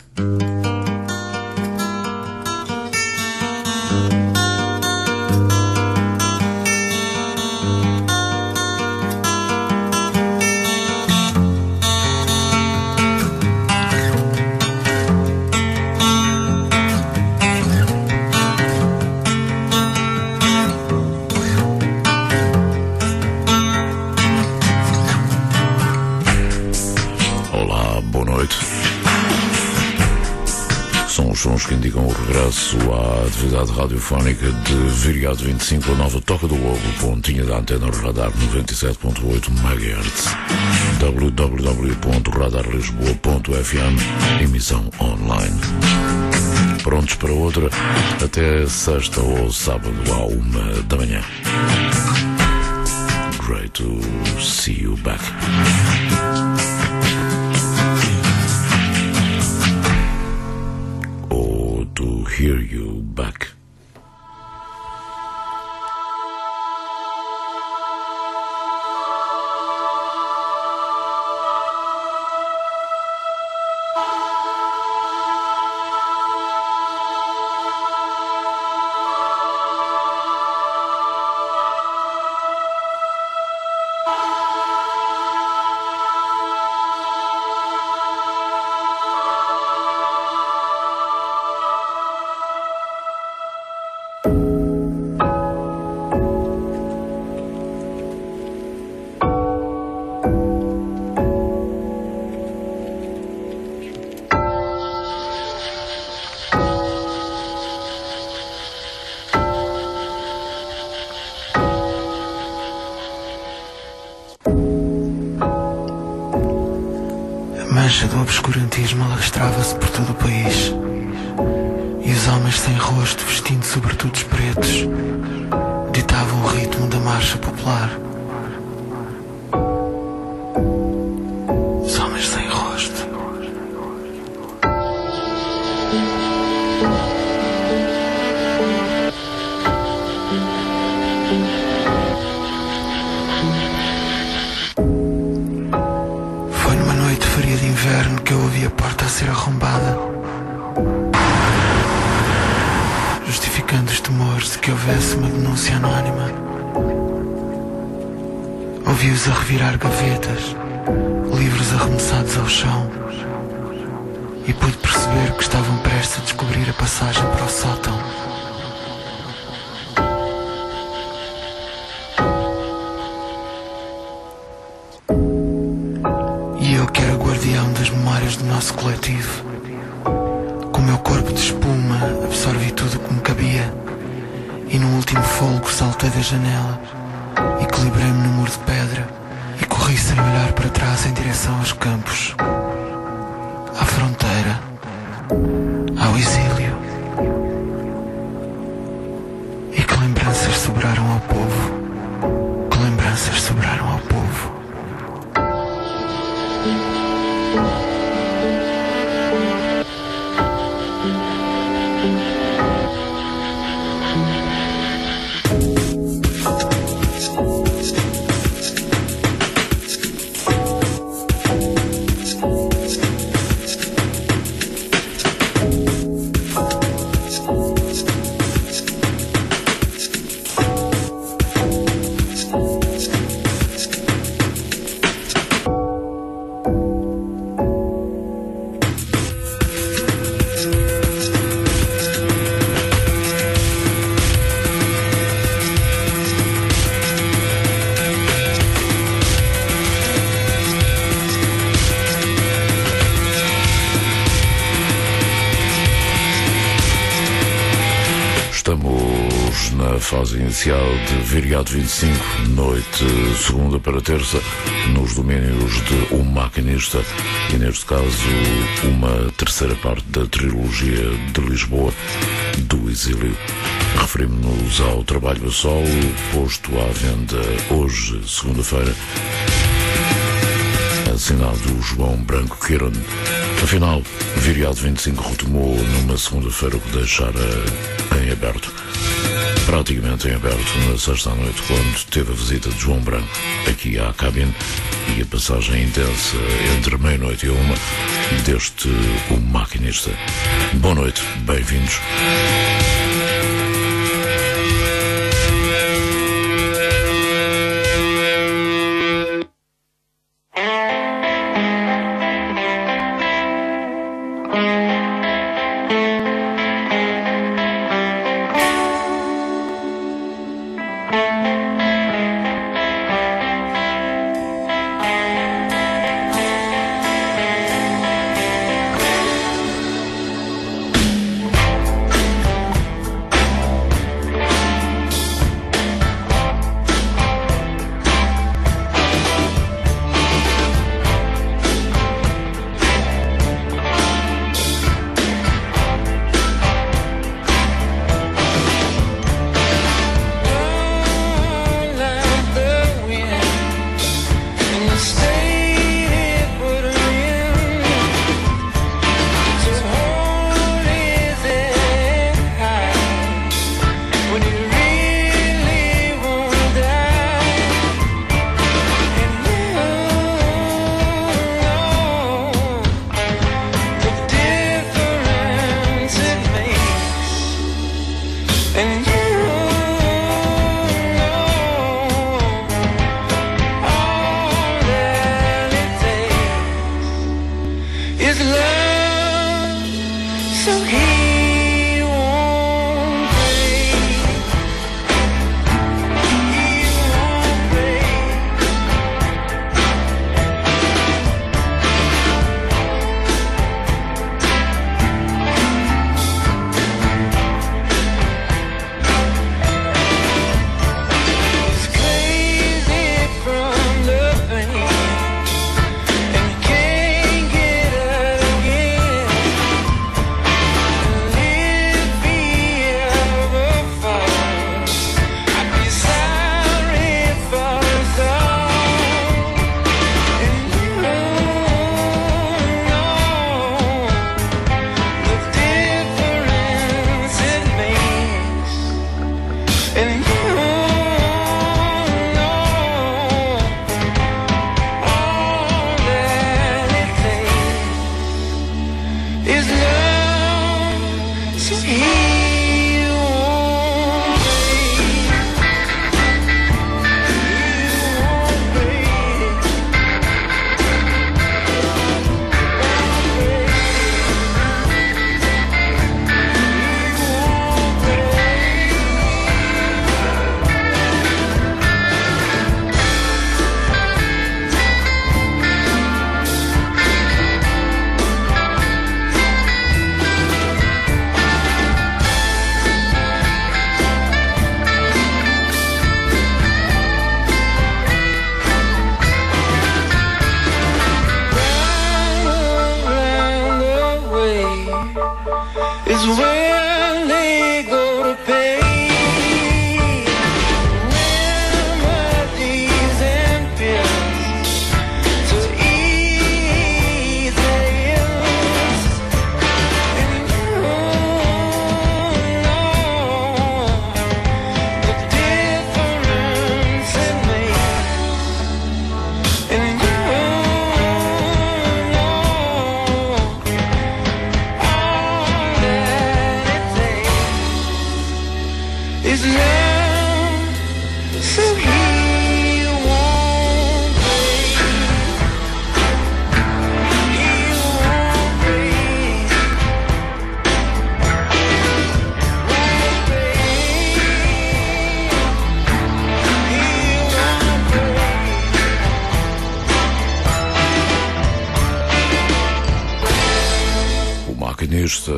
Sons que indicam o regresso à atividade radiofónica de Viriato 25, a nova Toca do Lobo, pontinha da antena Radar 97.8 MHz, www.radarlisboa.fm, emissão online. Prontos para outra até sexta ou sábado à 1 da manhã. Great to see you back. To hear you back. A mancha do obscurantismo alastrava-se por todo o país, e os homens sem rosto, vestindo sobretudos pretos, ditavam o ritmo da marcha popular. Os homens sem rosto. Foi numa noite fria de inverno que eu ouvi a porta a ser arrombada, justificando os temores de que houvesse uma denúncia anónima. Ouvi-os a revirar gavetas, livros arremessados ao chão, e pude perceber que estavam prestes a descobrir a passagem para o sótão. E eu, que era guardião das memórias do nosso coletivo, com o meu corpo de espuma absorvi tudo o que me cabia, e no último fôlego saltei da janela, equilibrei-me no muro de pedra e corri sem olhar para trás em direção aos campos, à fronteira, ao exílio. E que lembranças sobraram ao povo, que lembranças sobraram ao povo. Estamos na fase inicial de Viriato 25, noite segunda para terça, nos domínios de Um Maquinista, e neste caso uma terceira parte da trilogia de Lisboa, do Exílio. Referimos-nos ao trabalho a solo, posto à venda hoje, segunda-feira, assinado João Branco Queiron. Afinal, Viriato 25 retomou numa segunda-feira o que deixara em aberto, praticamente em aberto, na sexta à noite, quando teve a visita de João Branco aqui à cabine, e a passagem intensa entre meia-noite e uma deste O Maquinista. Boa noite, bem-vindos. Maquinista,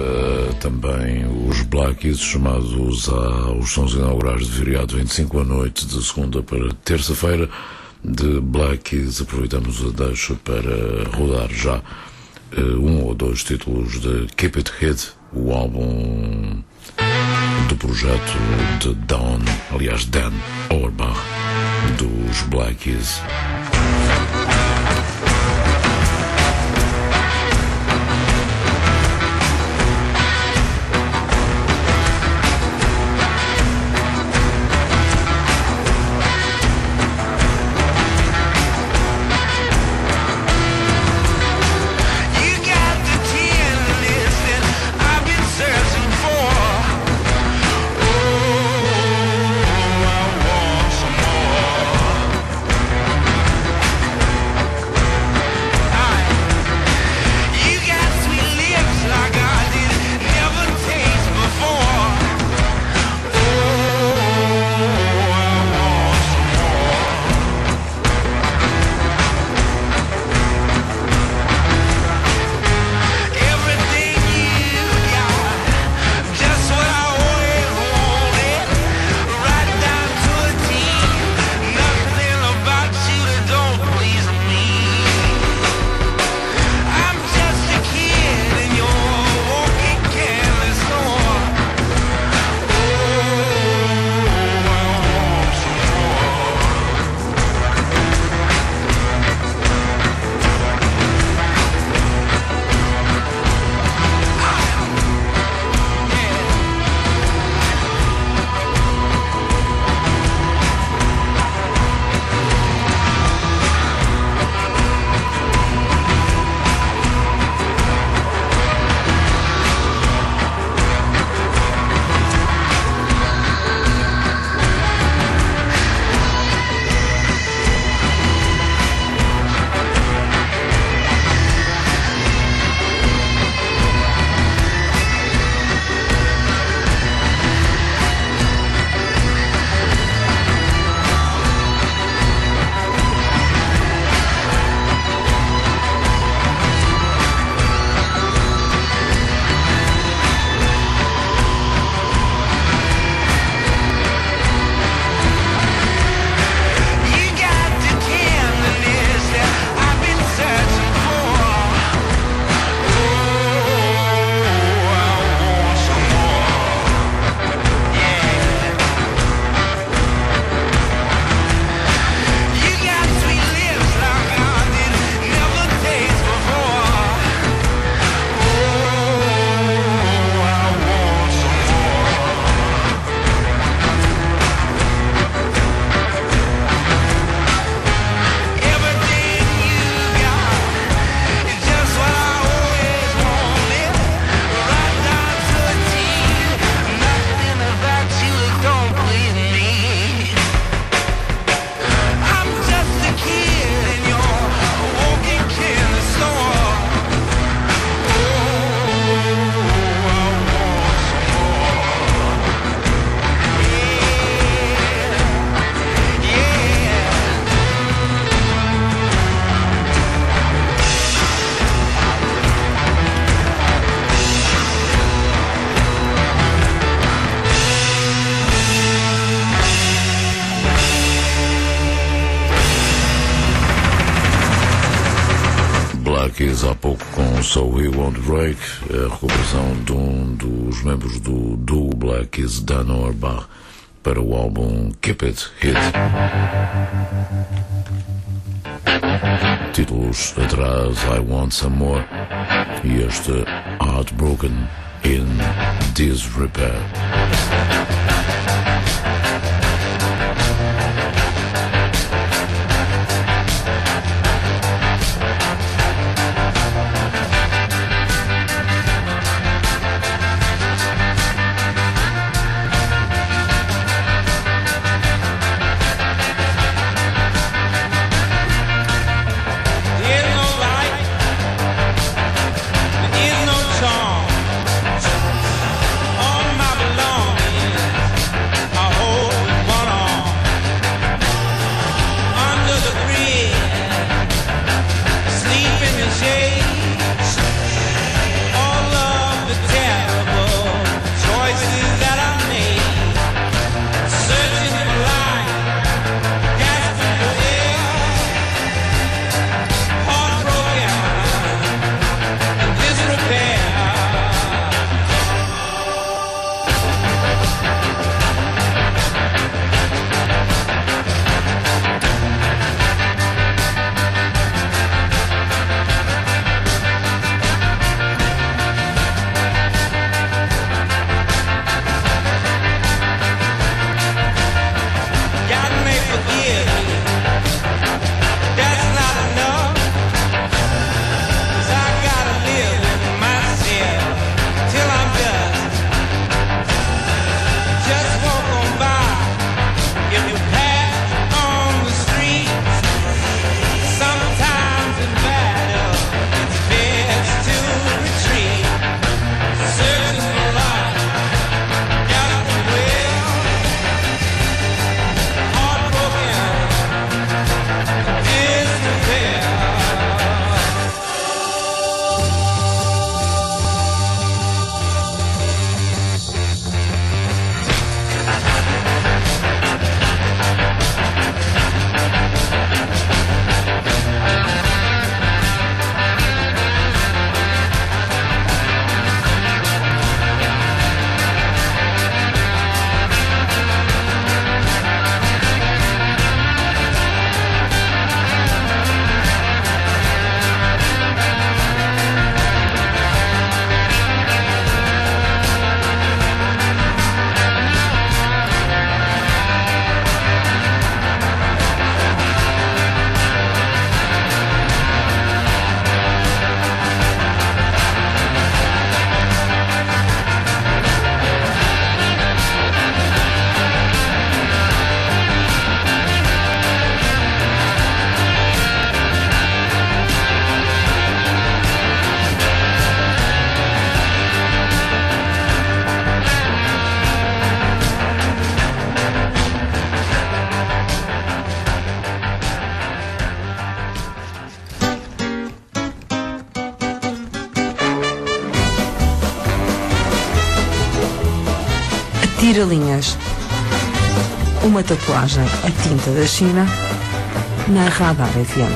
também os Black Keys, chamados aos sons inaugurais de Viriato 25 à noite, de segunda para terça-feira. De Black Keys aproveitamos a deixa para rodar já um ou dois títulos de Keep It Hid, o álbum do projeto de Dan Auerbach, dos Black Keys. So We Won't Break, a recuperação de um dos membros do duo Black Keys, Dan Auerbach, para o álbum Keep It Hit. Títulos atrás, I Want Some More, e este Heartbroken in Disrepair. Tira-linhas. Uma tatuagem a tinta da China na Radar FM.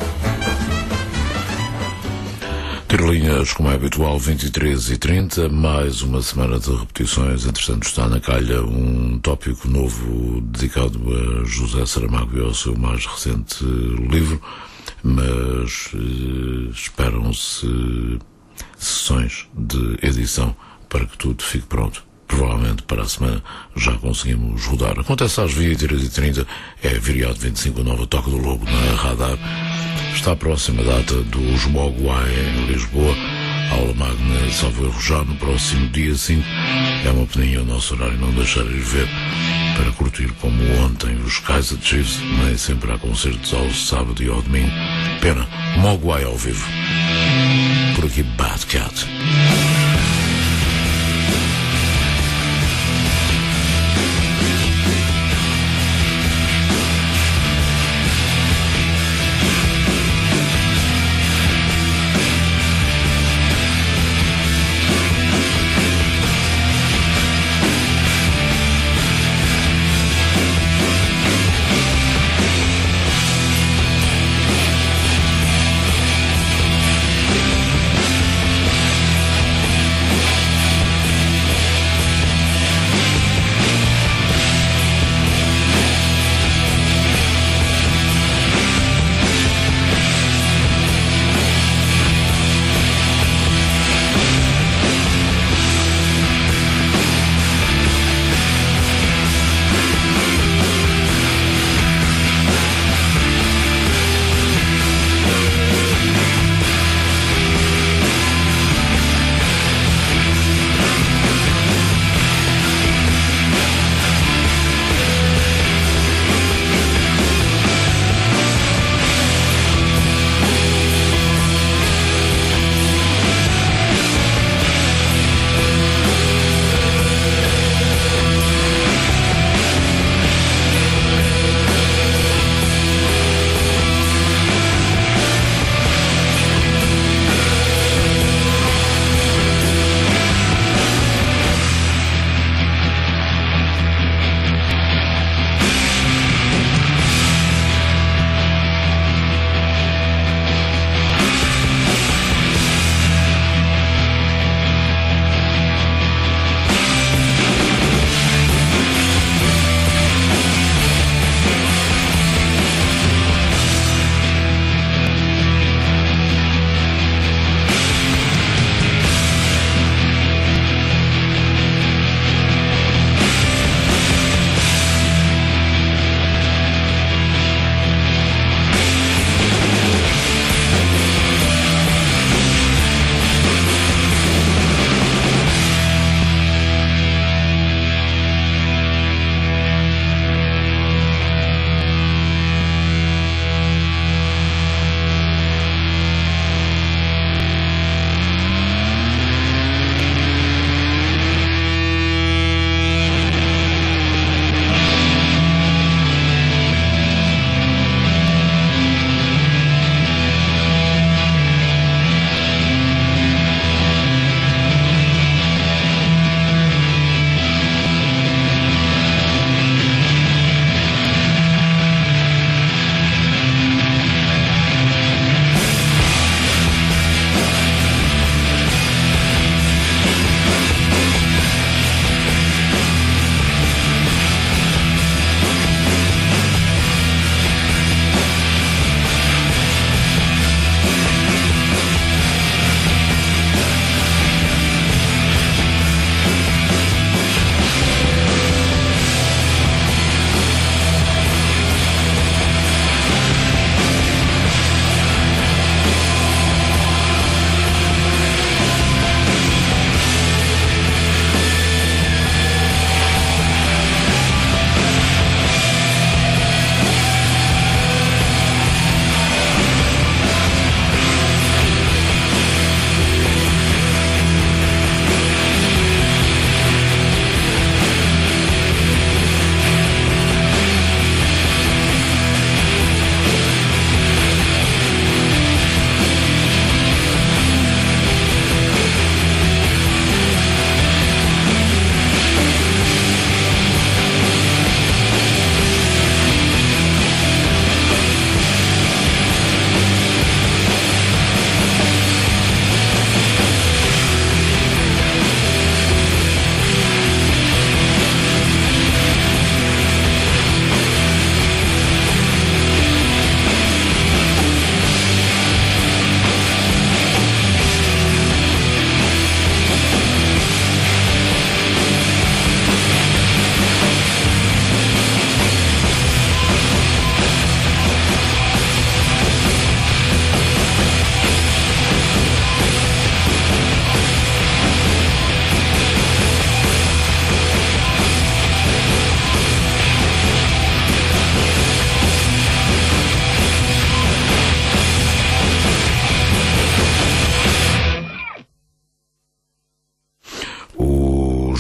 Tira-linhas, como é habitual, 23h30, mais uma semana de repetições. Entretanto, está na calha um tópico novo dedicado a José Saramago e ao seu mais recente livro, mas esperam-se sessões de edição para que tudo fique pronto. Provavelmente para a semana já conseguimos rodar. Acontece às 23h30, é Viriato 25, nova Toca do Lobo na Radar. Está a próxima data do Mogwai em Lisboa, aula magna, salvo erro, já no próximo dia 5. É uma peninha o nosso horário não deixar ir ver, para curtir como ontem os Kaiser Chiefs, nem sempre há concertos ao sábado e ao domingo. Pena, Mogwai ao vivo. Por aqui, Bad Cat.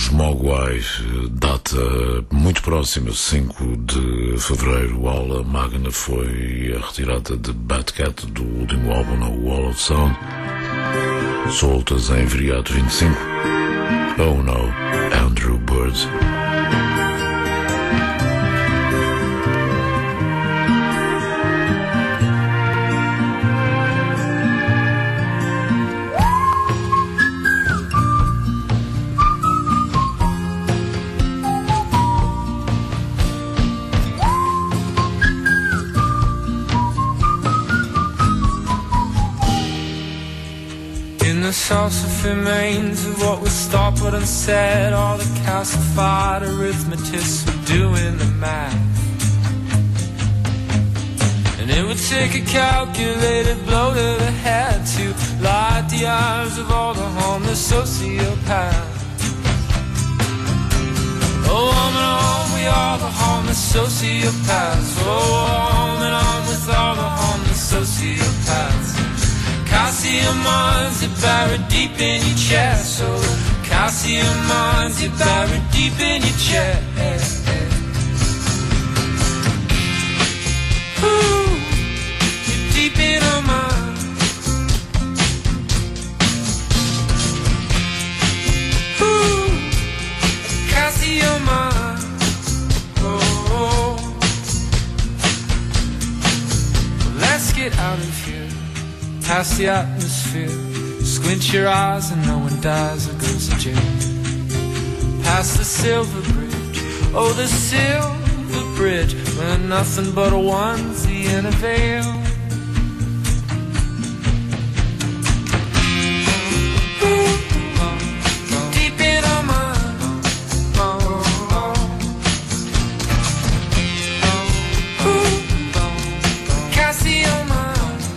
Os Mogwai, data muito próxima, 5 de fevereiro. Aula magna foi a retirada de Bad Cat do último álbum, no Wall of Sound, soltas em Viriato 25. Oh No, Andrew Bird. The sauce remains of what was stopped but unsaid. All the calcified arithmetics were doing the math, and it would take a calculated blow to the head to light the eyes of all the homeless sociopaths. Oh, on and on, we are the homeless sociopaths. Oh, on and on with all the homeless sociopaths. Calcium mines are buried deep in your chest. So calcium mines are buried deep in your chest. Ooh, you're deep in our minds. Ooh, calcium mines. Oh, let's get out of here. Past the atmosphere, squint your eyes and no one dies or goes to jail. Past the silver bridge, oh the silver bridge, where nothing but a onesie in a veil. Deep in our minds. Calcium minds.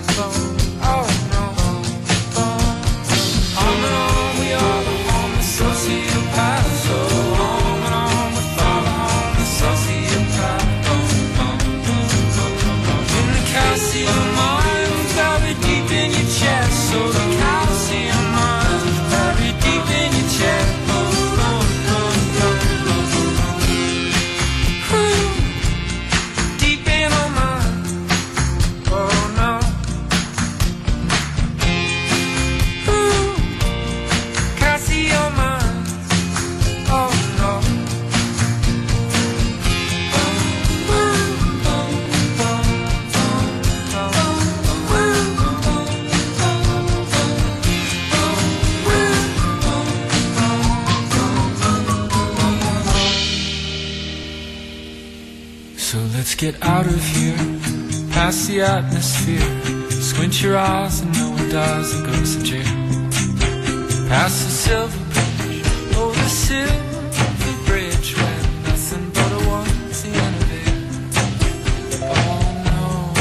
Get out of here, past the atmosphere. Squint your eyes and no one dies and goes to jail. Past the silver bridge, oh the silver bridge, where nothing but a onesie and a veil. Oh no,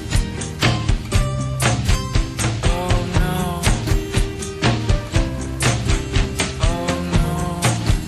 oh no, oh no.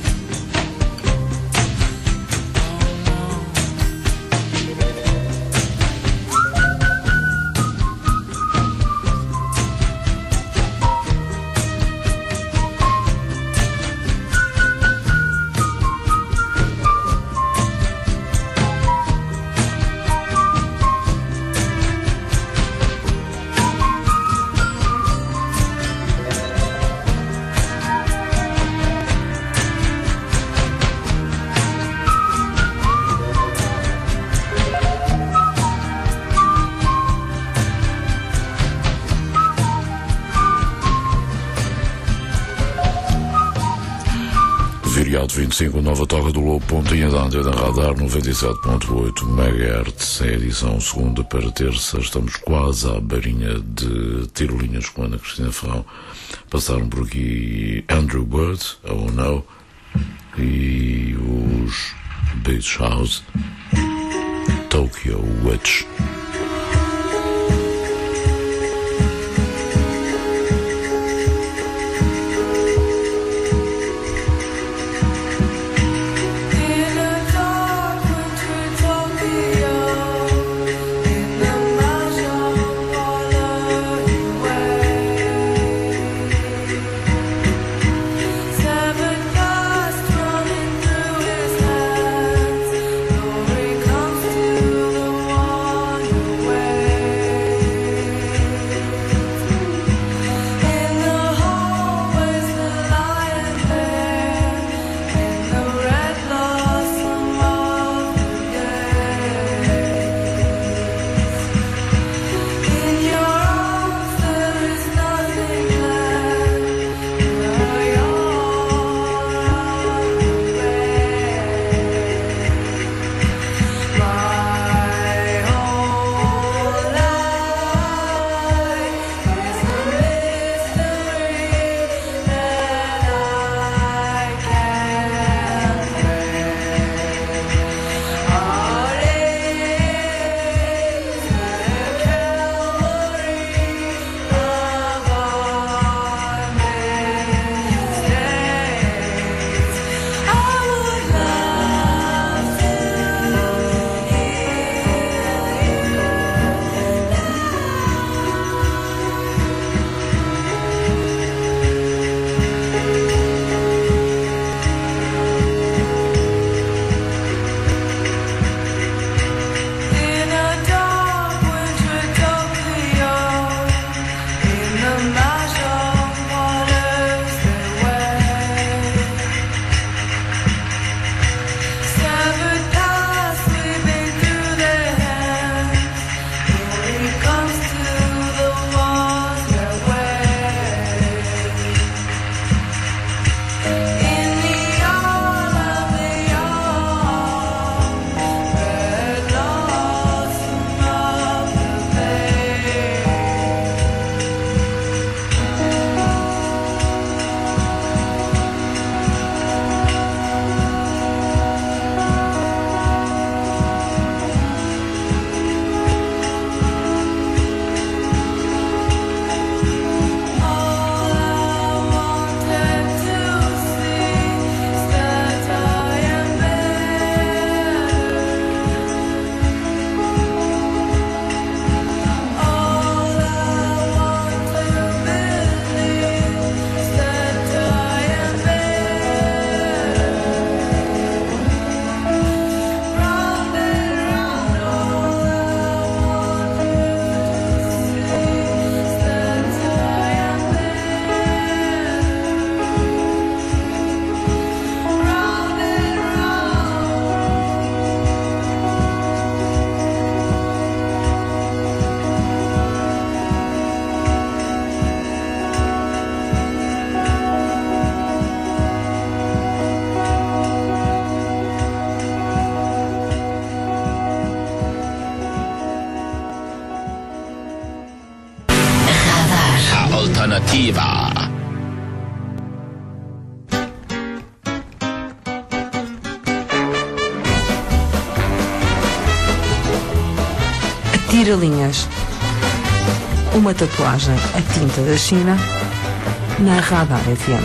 Viriato 25, nova toca do Lobo, pontinha da antena radar 97.8 MHz, em edição segunda para terça. Estamos quase à beirinha de tirolinhas com Ana Cristina Ferrão. Passaram por aqui Andrew Bird, Oh No, e os Beach House, Tokyo Witch. Seven past Viva! Tira-linhas. Uma tatuagem a tinta da China na Radar FM.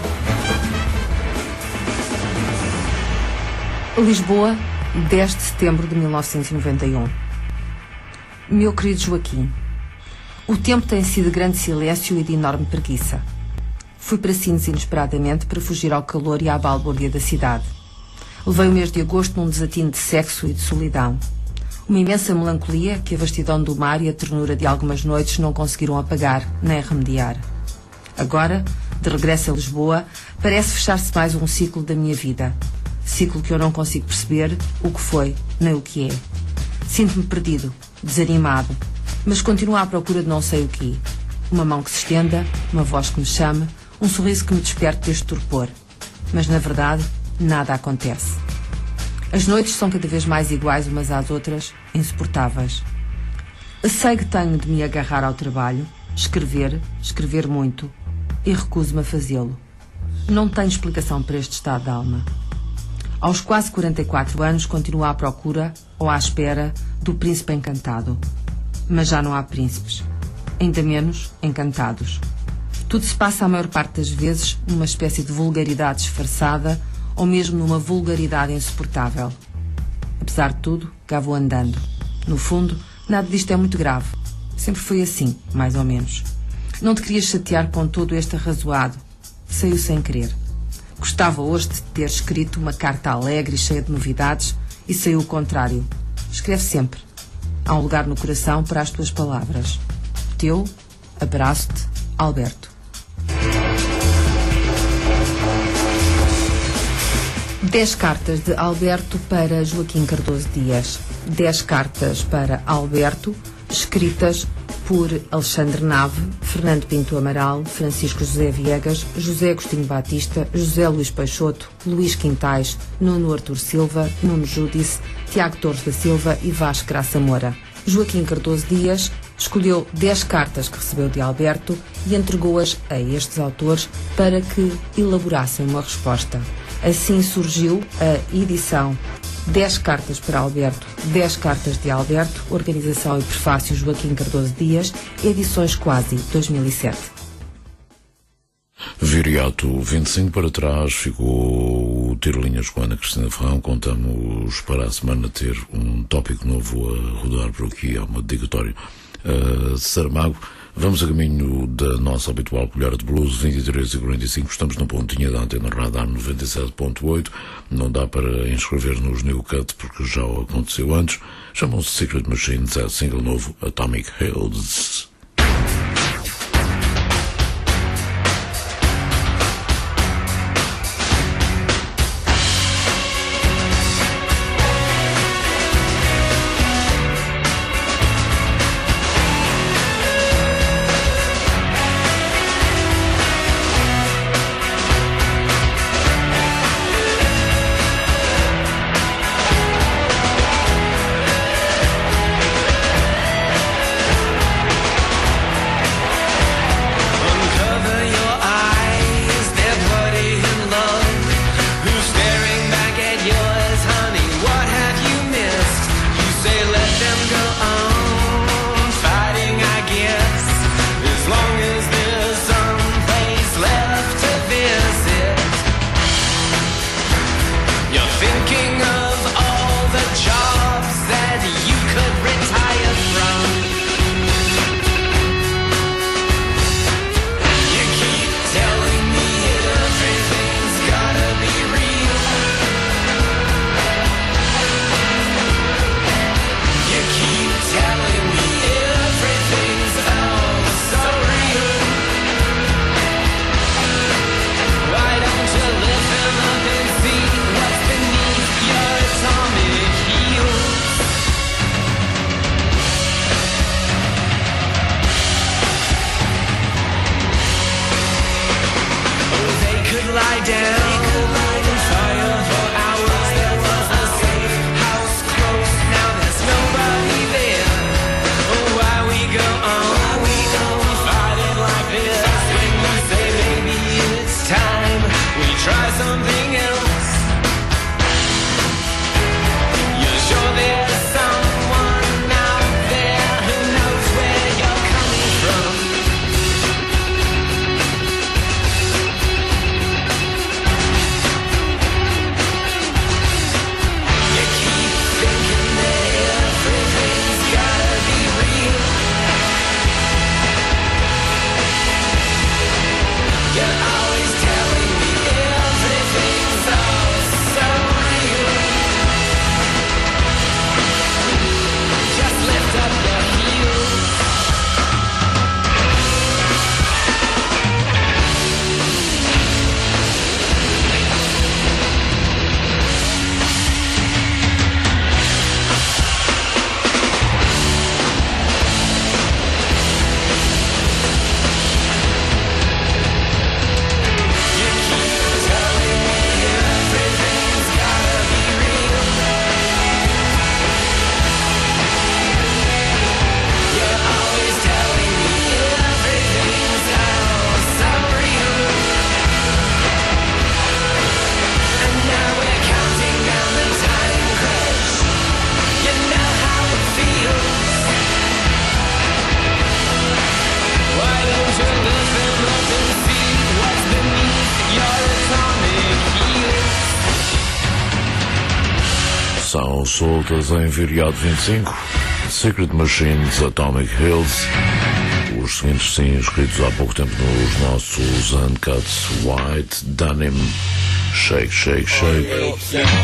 Lisboa, 10 de setembro de 1991. Meu querido Joaquim, o tempo tem sido de grande silêncio e de enorme preguiça. Fui para Sines inesperadamente para fugir ao calor e à balbúrdia da cidade. Levei o mês de agosto num desatino de sexo e de solidão. Uma imensa melancolia que a vastidão do mar e a ternura de algumas noites não conseguiram apagar nem remediar. Agora, de regresso a Lisboa, parece fechar-se mais um ciclo da minha vida. Ciclo que eu não consigo perceber o que foi, nem o que é. Sinto-me perdido, desanimado, mas continuo à procura de não sei o que. Uma mão que se estenda, uma voz que me chame, um sorriso que me desperte deste torpor. Mas, na verdade, nada acontece. As noites são cada vez mais iguais umas às outras, insuportáveis. Sei que tenho de me agarrar ao trabalho, escrever muito, e recuso-me a fazê-lo. Não tenho explicação para este estado de alma. Aos quase 44 anos continuo à procura, ou à espera, do príncipe encantado. Mas já não há príncipes. Ainda menos encantados. Tudo se passa a maior parte das vezes numa espécie de vulgaridade disfarçada, ou mesmo numa vulgaridade insuportável. Apesar de tudo, cá vou andando. No fundo, nada disto é muito grave. Sempre foi assim, mais ou menos. Não te querias chatear com todo este arrazoado. Saiu sem querer. Gostava hoje de ter escrito uma carta alegre e cheia de novidades, e saiu o contrário. Escreve sempre. Há um lugar no coração para as tuas palavras. Teu, abraço-te, Alberto. 10 cartas de Alberto para Joaquim Cardoso Dias. 10 cartas para Alberto, escritas por Alexandre Nave, Fernando Pinto Amaral, Francisco José Viegas, José Agostinho Batista, José Luís Peixoto, Luís Quintais, Nuno Artur Silva, Nuno Júdice, Tiago Torres da Silva e Vasco Graça Moura. Joaquim Cardoso Dias escolheu 10 cartas que recebeu de Alberto e entregou-as a estes autores para que elaborassem uma resposta. Assim surgiu a edição 10 cartas para Alberto, 10 cartas de Alberto, organização e prefácio Joaquim Cardoso Dias, edições Quasi 2007. Viriato 25 para trás, ficou o Tiro-Linhas com a Ana Cristina Ferrão. Contamos para a semana ter um tópico novo a rodar por aqui, há uma dedicatória a Saramago. Vamos a caminho da nossa habitual colher de blues, 23 e 45, estamos na pontinha da antena Radar 97.8, não dá para inscrever nos New Cut porque já aconteceu antes, chamam-se Secret Machines, é single novo, Atomic Hills. Why we go on, fighting like this. something else. You're sure there's someone out there who knows where you're coming from. You keep thinking that everything's gotta be real. You're always telling me everything's all so real. Just lift up your heels. You keep telling me everything's gotta be real. You're always telling me everything's all so real. And now we're counting down the time crash. You know how it feels. Why don't you lift them up and see what's beneath your atomic heels? São soltas em Viriato 25, Secret Machines, Atomic Hills. Os seguintes sim, escritos há pouco tempo nos nossos Uncuts: White Denim, Shake, Shake, Shake.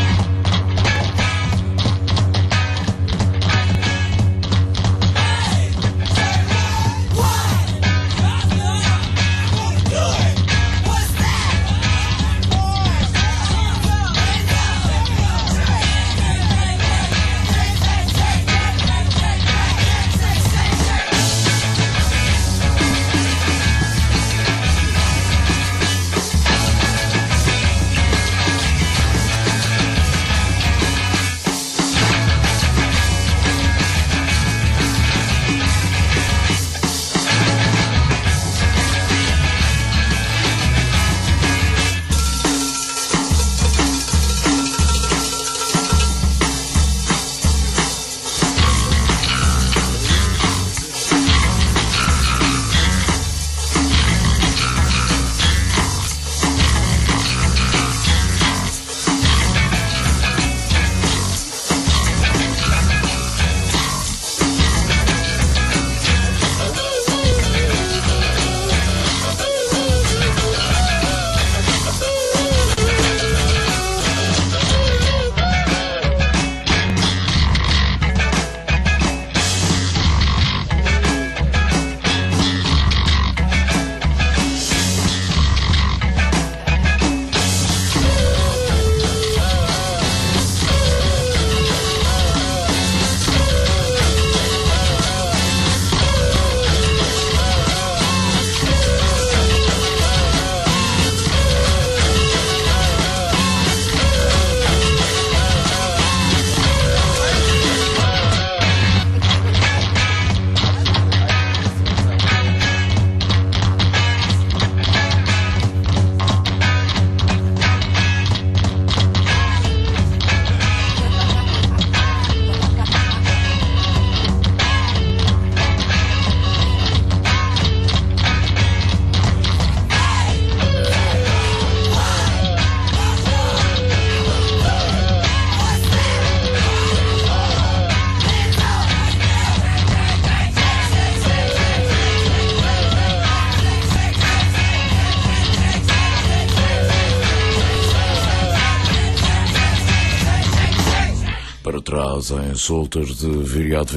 Para trás, em soltas de Viriato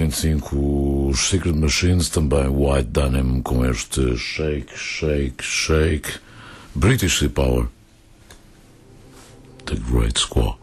25, os Secret Machines, também White Denim com este Shake, Shake, Shake. British Sea Power, The Great Squaw.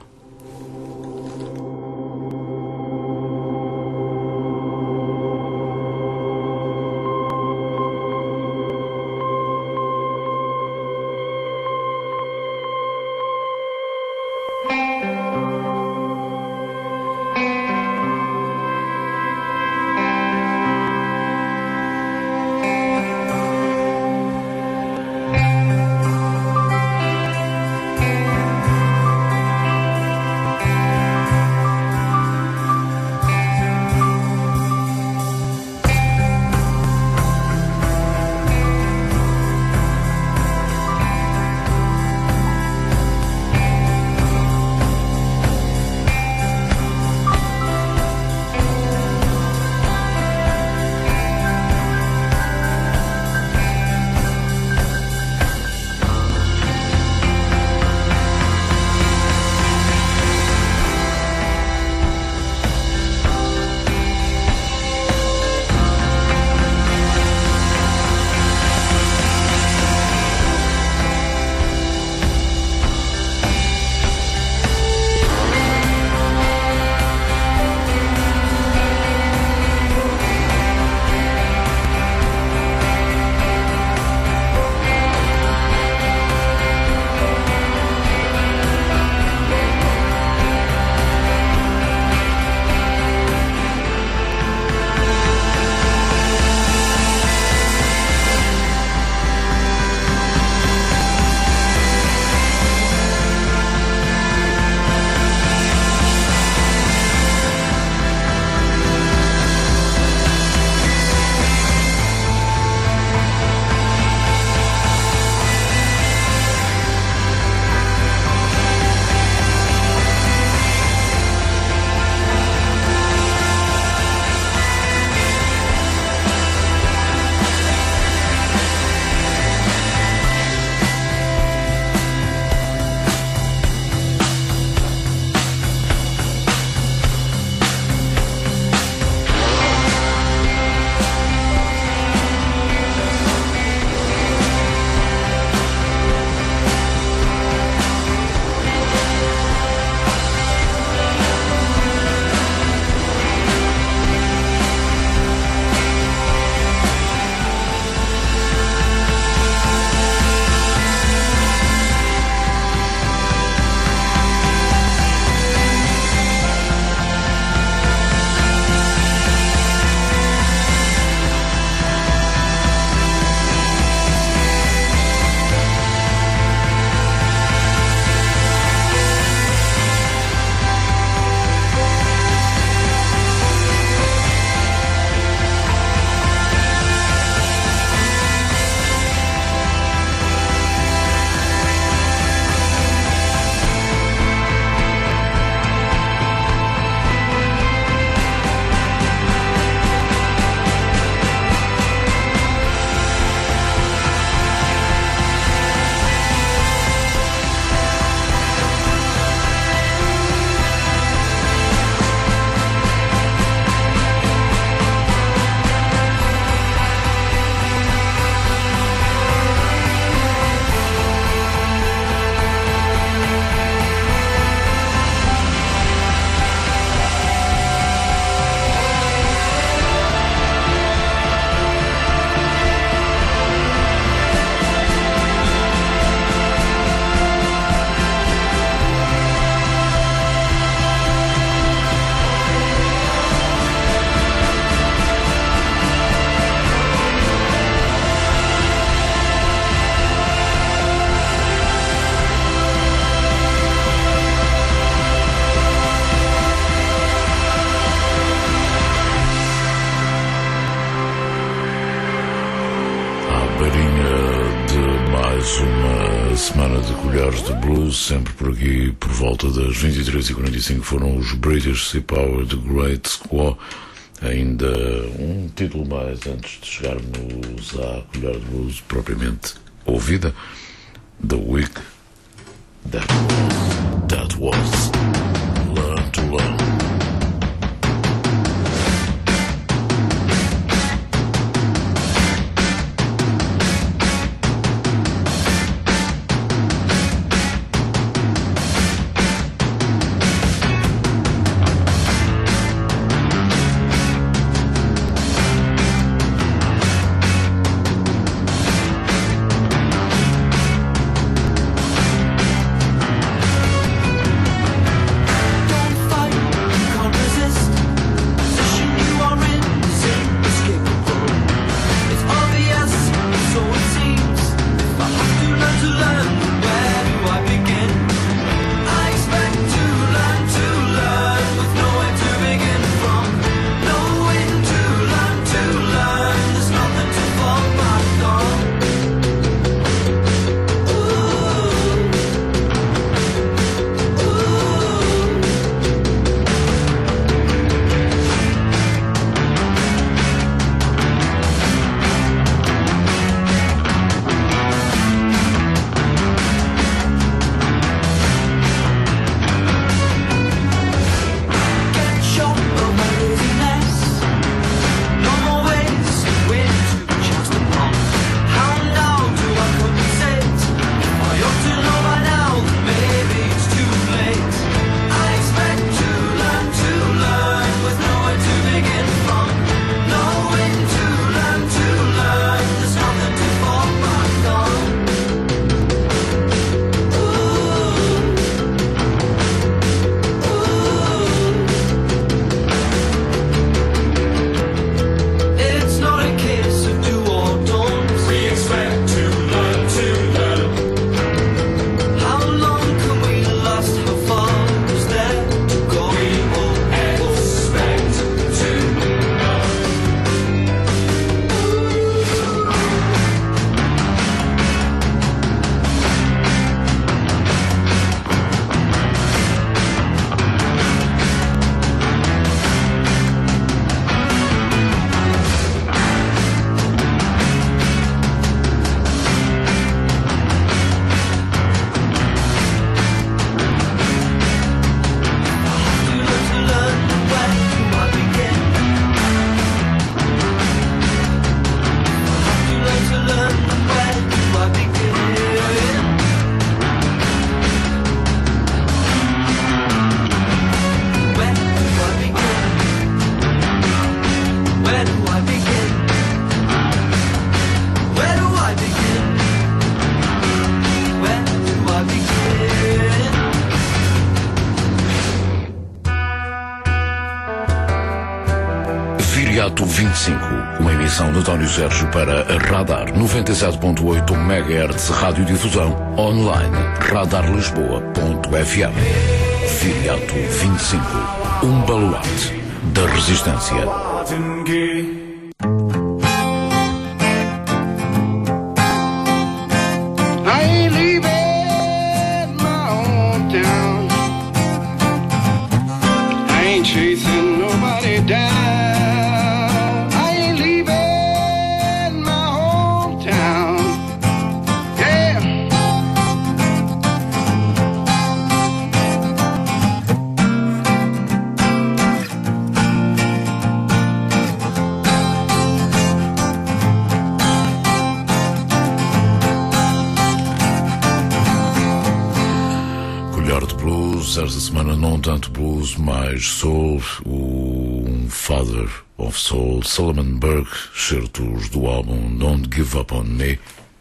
Colheres de Blues, sempre por aqui, por volta das 23h45, foram os British Sea Power, The Great Squaw. Ainda um título mais antes de chegarmos à Colher de Blues propriamente ouvida, The Week That Was, Learn to Learn. Viriato 25, uma emissão de António Sérgio para a Radar 97.8 MHz Radiodifusão online radarlisboa.fm. Viriato 25, um baluarte da resistência. Chasing nobody down. I ain't leaving my hometown. Yeah. Colher de Blues, esta semana não tanto blues, mais soul, um Father of Soul, Solomon Burke, certos do álbum Don't Give Up On Me.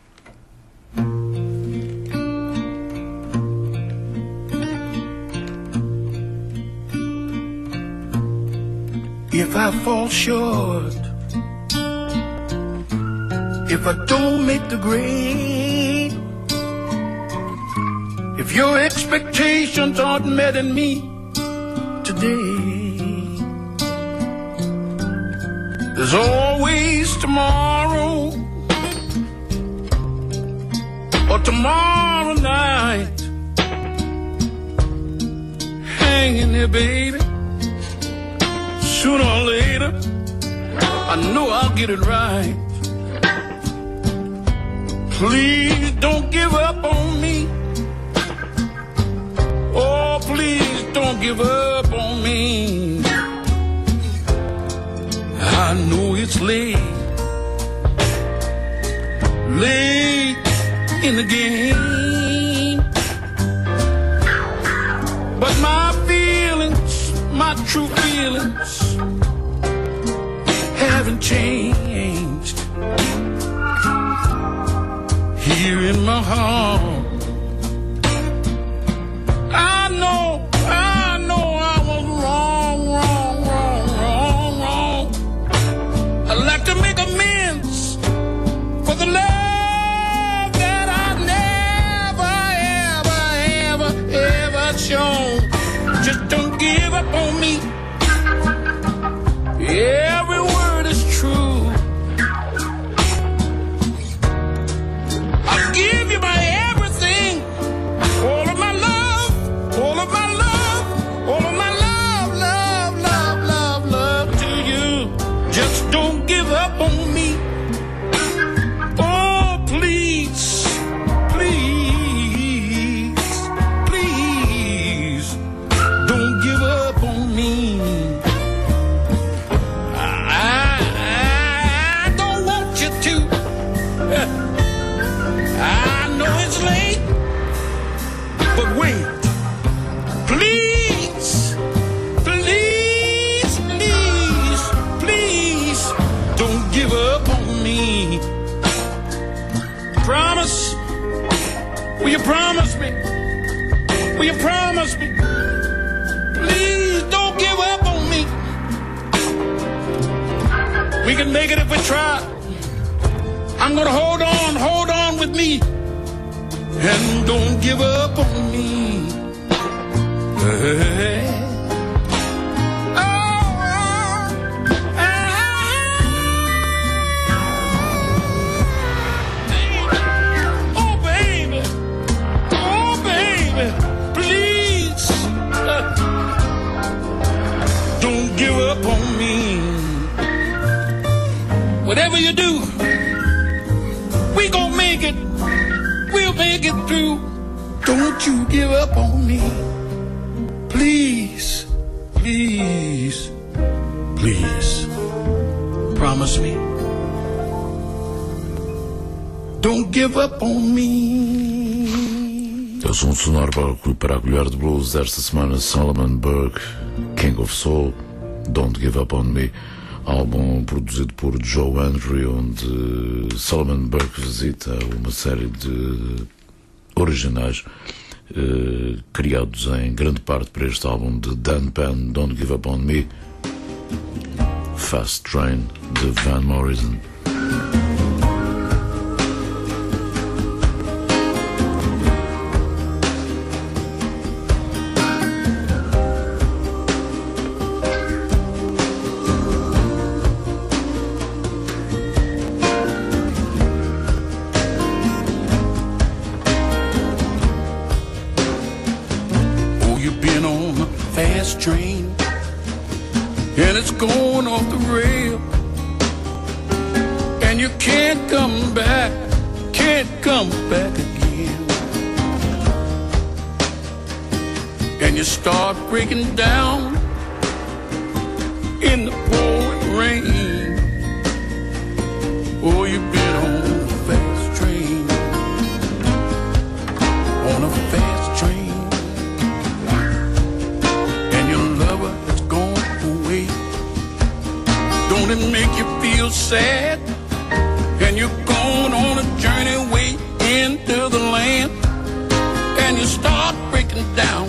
If I fall short, if I don't make the grade, if your expectations aren't met in me today, there's always tomorrow. or tomorrow night. Hang in there, baby. Sooner or later, I know I'll get it right. Please don't give up on me. Oh, please don't give up on me. I know it's late in the game, but my feelings, my true feelings haven't changed. Here in my heart, I know I was wrong. I'd like to make amends for the love that I never, ever shown. Just don't give up on me. Every word is true. I'll give you my everything, all of my love, all of my love, all of my love to you. Just don't give up on me. Oh, please, don't give up on me. I don't want you to. I know it's late, but wait. Please, don't give up on me. Promise? Will you promise me? Will you promise me? Please don't give up on me. We can make it if we try. I'm gonna hold on with me. And don't give up on me. Oh, baby, please, don't give up on me. Whatever you do, we gon' make it. We'll make it through. Don't you give up on me. Please. Promise me. Don't give up on me. É o som sonoro para a colher de blues desta semana. Solomon Burke, King of Soul, Don't Give Up On Me. Álbum produzido por Joe Henry, onde Solomon Burke visita uma série de originais criados em grande parte para este álbum de Dan Penn, Don't Give Up On Me. Fast Train, de Van Morrison. Train, and it's going off the rail, and you can't come back again, and you start breaking down in the pouring rain. Oh, you've been on a fast train, on a fast train. Don't it make you feel sad? And you're going on a journey way into the land, and you start breaking down,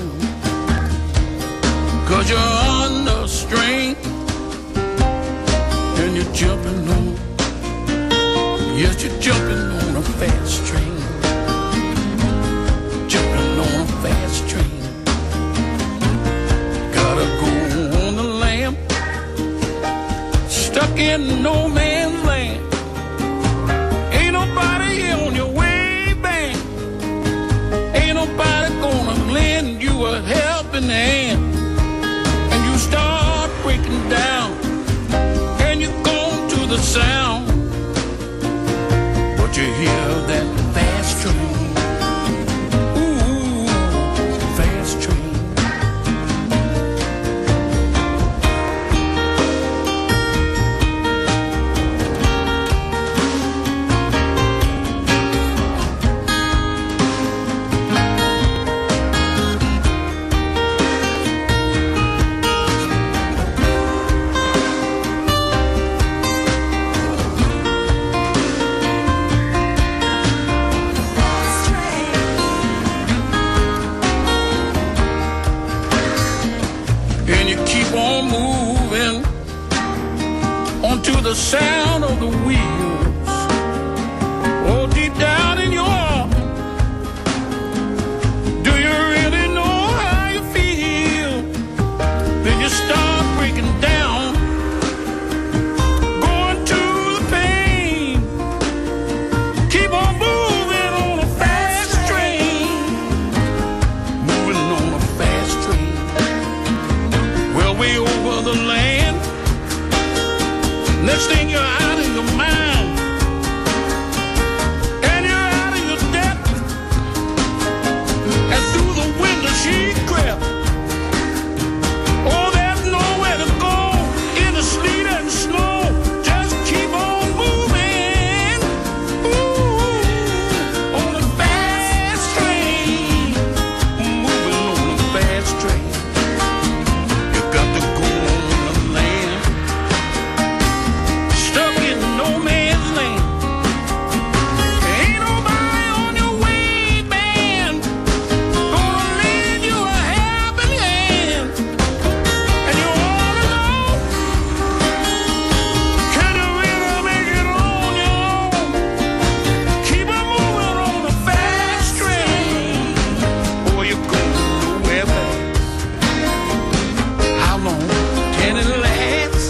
'cause you're under strain, and you're jumping on, yes, you're jumping on a fast train, jumping on a fast train. Gotta go on the lam, stuck in no man's land. Ain't nobody on your way back. to the sound of the wheels. Oh, deep down in your heart, do you really know how you feel? Then you start breaking down, going to the pain. Keep on moving on a fast train, moving on a fast train. Well, way over the land. Next thing you're out of your mind, and you're out of your depth, and through the window she crept. Oh, there's nowhere to go in the sleet and snow. Just keep on moving, ooh, on a fast train, moving on a fast train. You got to go on the land, stuck in no man's land. Ain't nobody on your way, man, gonna lend you a helping hand. And you're all alone. Can you really make it on your own? Keep on moving on the fast train, or you're going nowhere fast. How long can it last?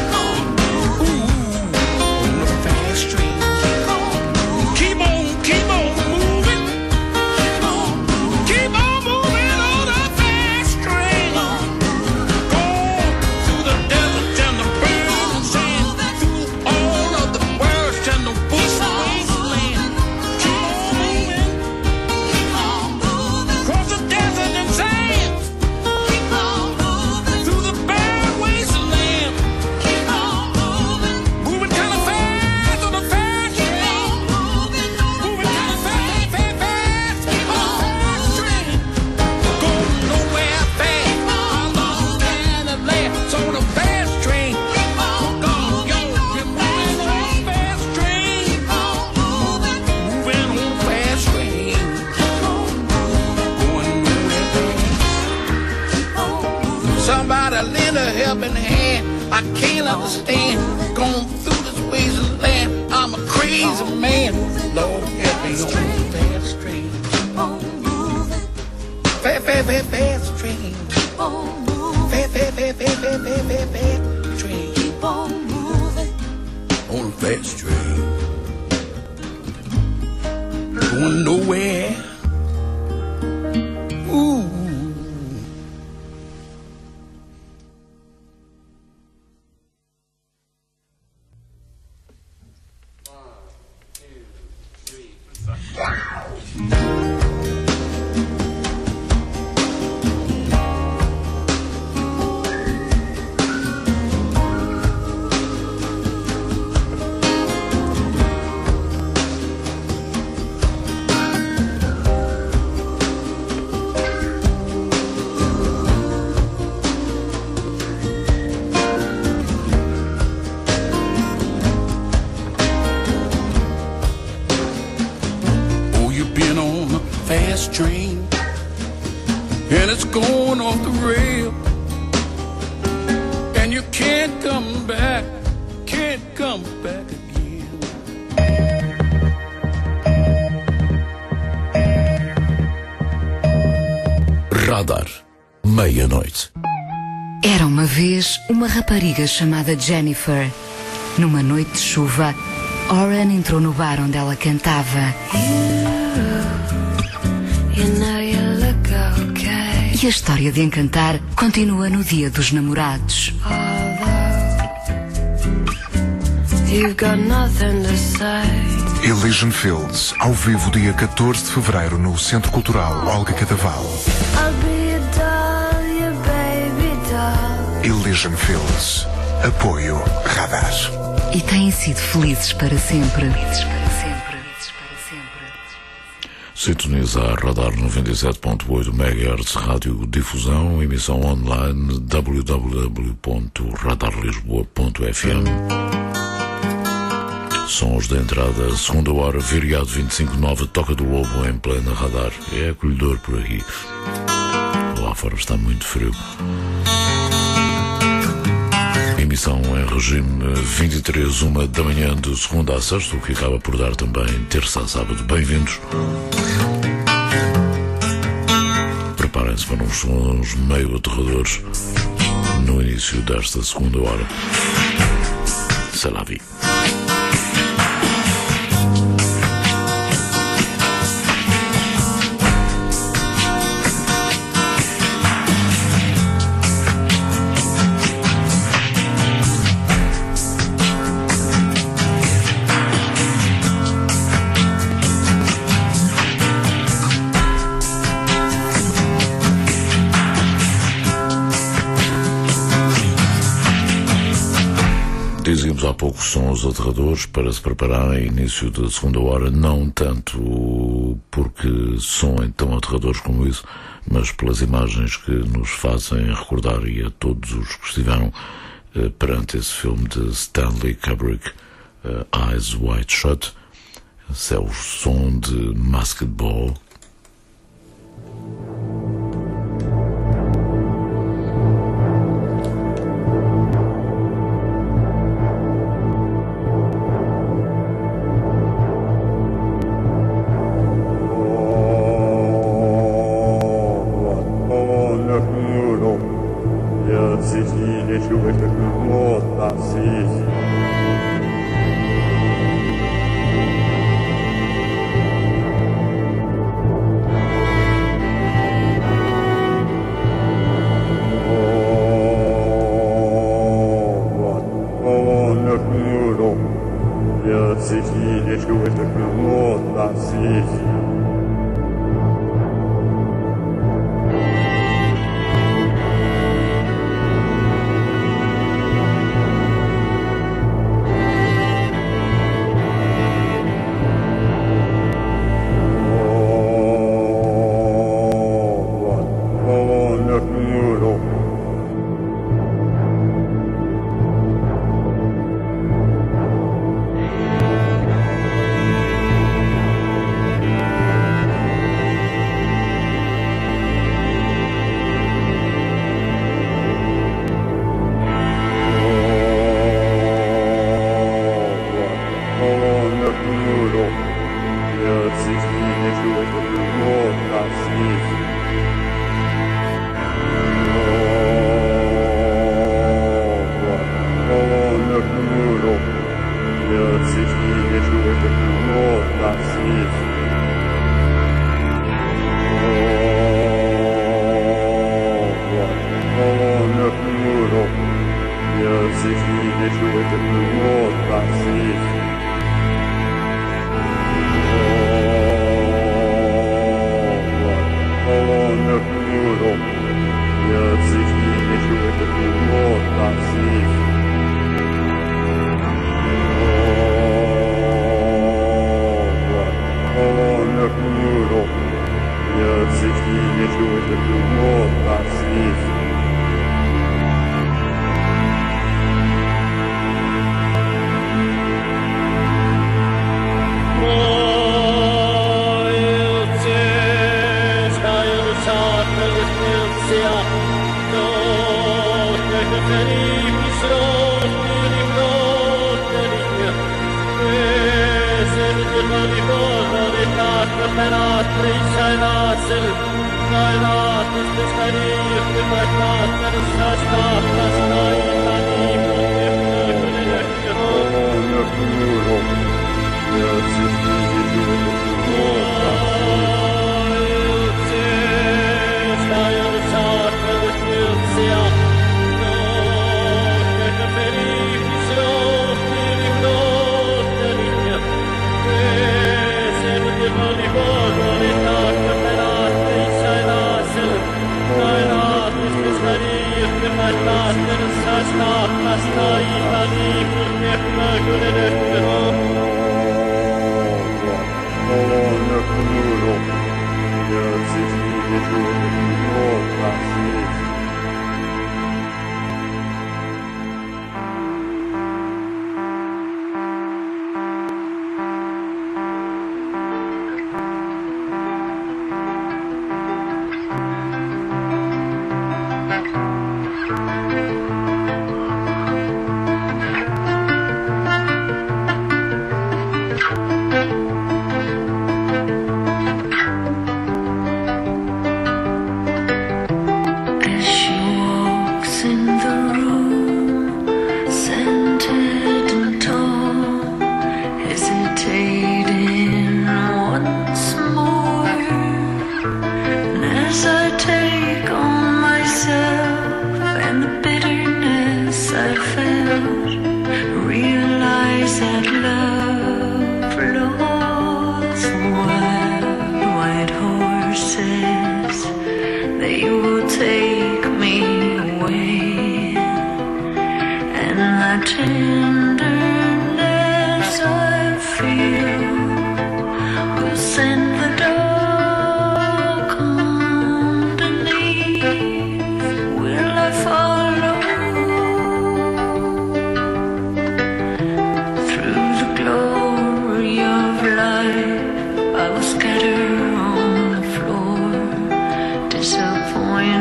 Ooh, on the fast train. Keep on moving. Keep on moving on the fast train. Go through the desert and the burning sand, through all of the birds and the bush wasteland. Keep on moving. Across the desert and sand, through the barren wasteland. Moving kind of fast on the fast train. Moving kind of fast on the fast train. Going nowhere fast. How long can it last on the fast train? You're moving on the fast train. Moving on the fast train. Going nowhere fast. Somebody lend a helping hand. I can't understand. Going through this wasteland. I'm a crazy man. Lord, help me on the fast train. Fast train. Fast train. On the fast train. Going nowhere. Ooh. Fast train, and it's going off the rail, and you can't come back again. Radar, meia-noite. Era uma vez uma rapariga chamada Jennifer. Numa noite de chuva, Oren entrou no bar onde ela cantava. E a história de encantar continua no Dia dos Namorados. Elysian Fields, ao vivo dia 14 de fevereiro no Centro Cultural Olga Cadaval. Elysian Fields. Apoio Radar. E têm sido felizes para sempre. Sintoniza a Radar 97.8 MHz, Rádio Difusão, emissão online www.radarlisboa.fm. Sons da entrada, segunda hora, Viriato 25, nova Toca do Lobo em plena Radar. É acolhedor por aqui. Lá fora está muito frio. emissão em regime 23, 1 da manhã de segunda a sexta, o que acaba por dar também terça a sábado. Bem-vindos. Preparem-se para uns sons meio aterradores no início desta segunda hora. C'est la vie. Dizíamos há pouco sons aterradores para se preparar ao início da segunda hora, não tanto porque soem tão aterradores como isso, mas pelas imagens que nos fazem recordar, e a todos os que estiveram perante esse filme de Stanley Kubrick, Eyes Wide Shut. Esse é o som de Masked Ball.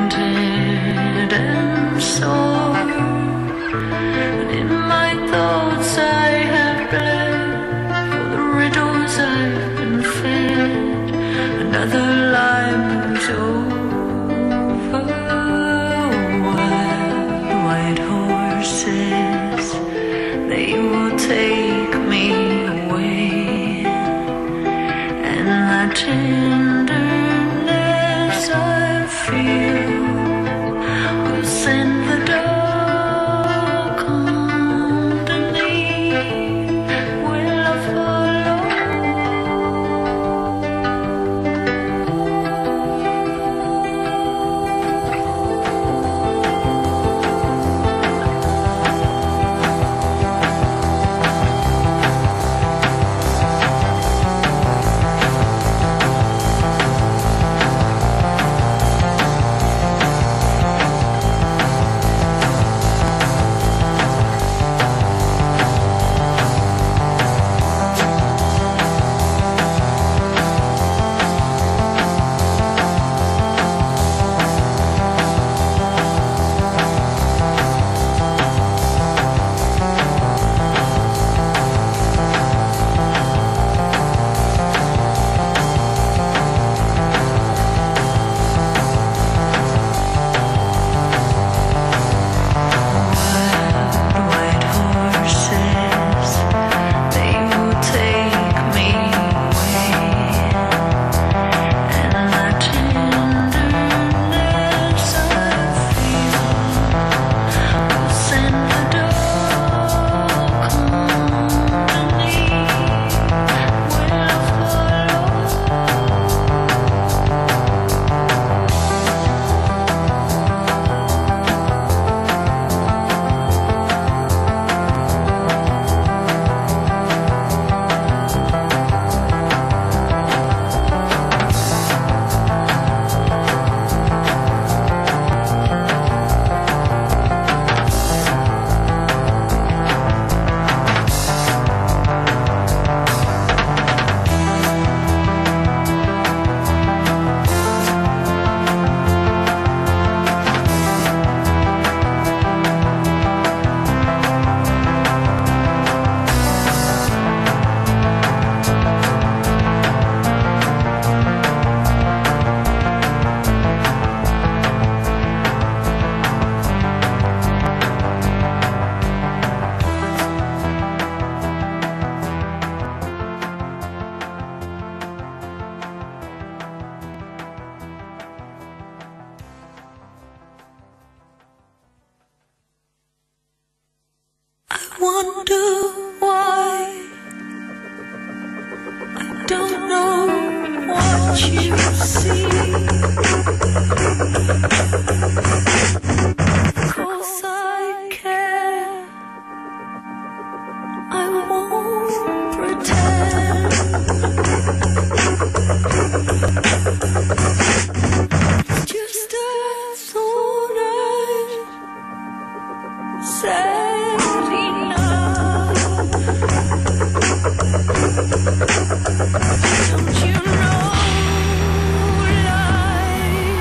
tainted and sore. And in my thoughts I have bled for the riddles I've been fed. Another lie moves over. White horses, they will take me away. And that tenderness I feel will send the dark underneath. Will I follow? White horses, they will take me away. And that tenderness I feel will send the dark underneath. Will I follow? I wonder why. I don't know what you see. 'Cause I care. I won't pretend. Just a thought I'd said enough. Don't you know life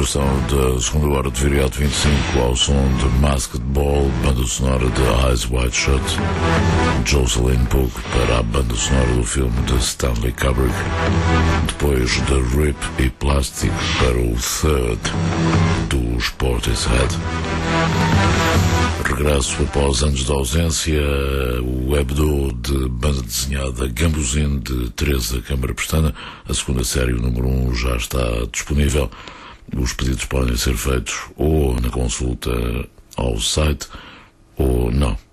versão da segunda hora de Viriato 25 ao som de Masked Ball, banda sonora de Eyes Wide Shut, Jocelyn Pogue para a banda sonora do filme de Stanley Kubrick, depois de Rip e Plastic para o Third dos Portishead. Regresso após anos de ausência, o hebdo de banda desenhada Gambuzin de Teresa Câmara Pestana, a segunda série, o número 1, já está disponível. Os pedidos podem ser feitos ou na consulta ao site, ou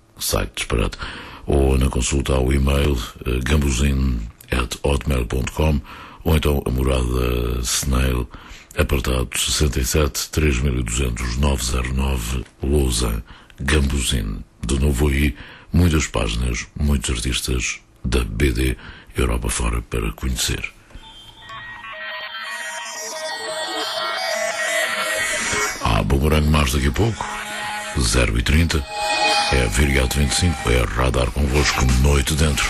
na consulta ao e-mail gambuzin@hotmail.com, ou então a morada Snail, apartado 67 3200 909, Lausanne, Gambuzin. De novo aí, muitas páginas, muitos artistas da BD Europa fora para conhecer. Há Boomerang mais daqui a pouco, 0h30, é Viriato 25, é Radar convosco, noite dentro.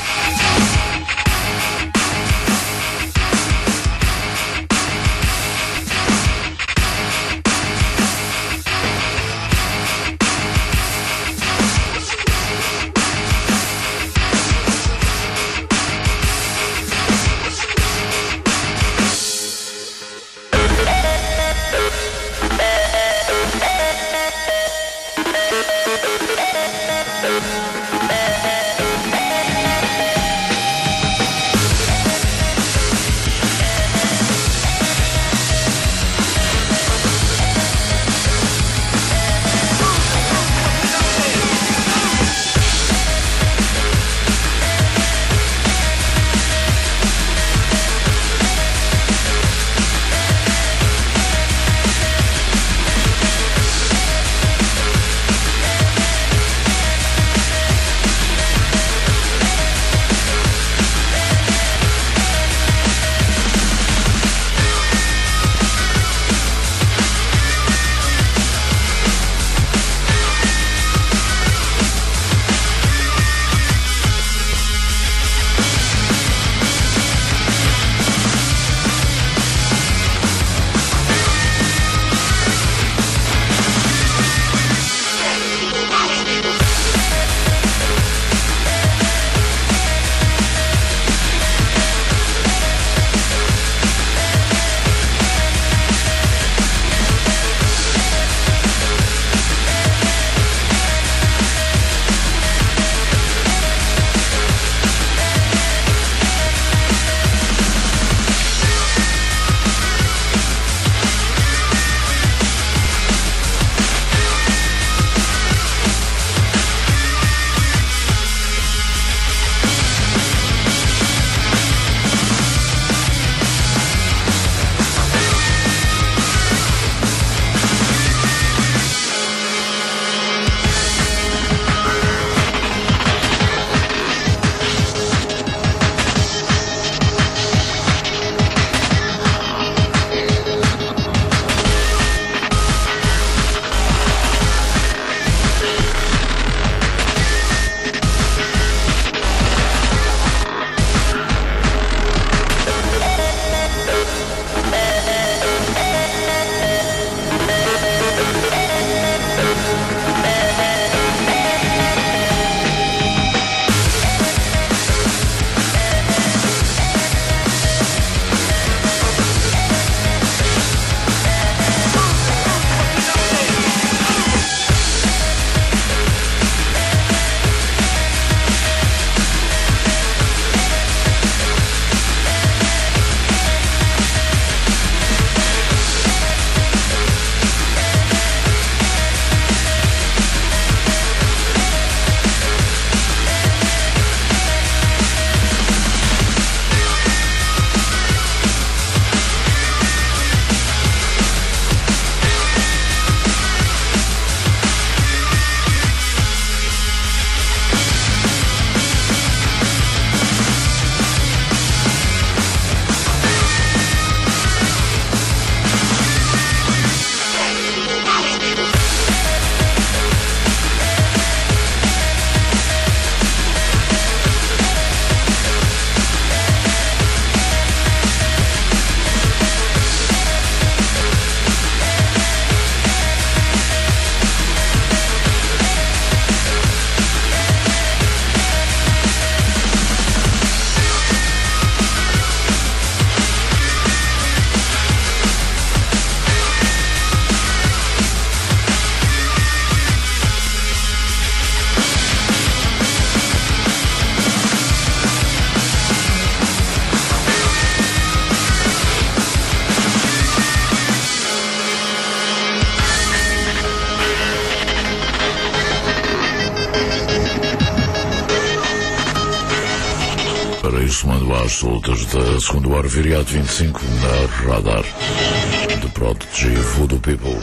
somando às soltas da segunda hora, Viriato 25 na Radar. The Prodigy, Voodoo People.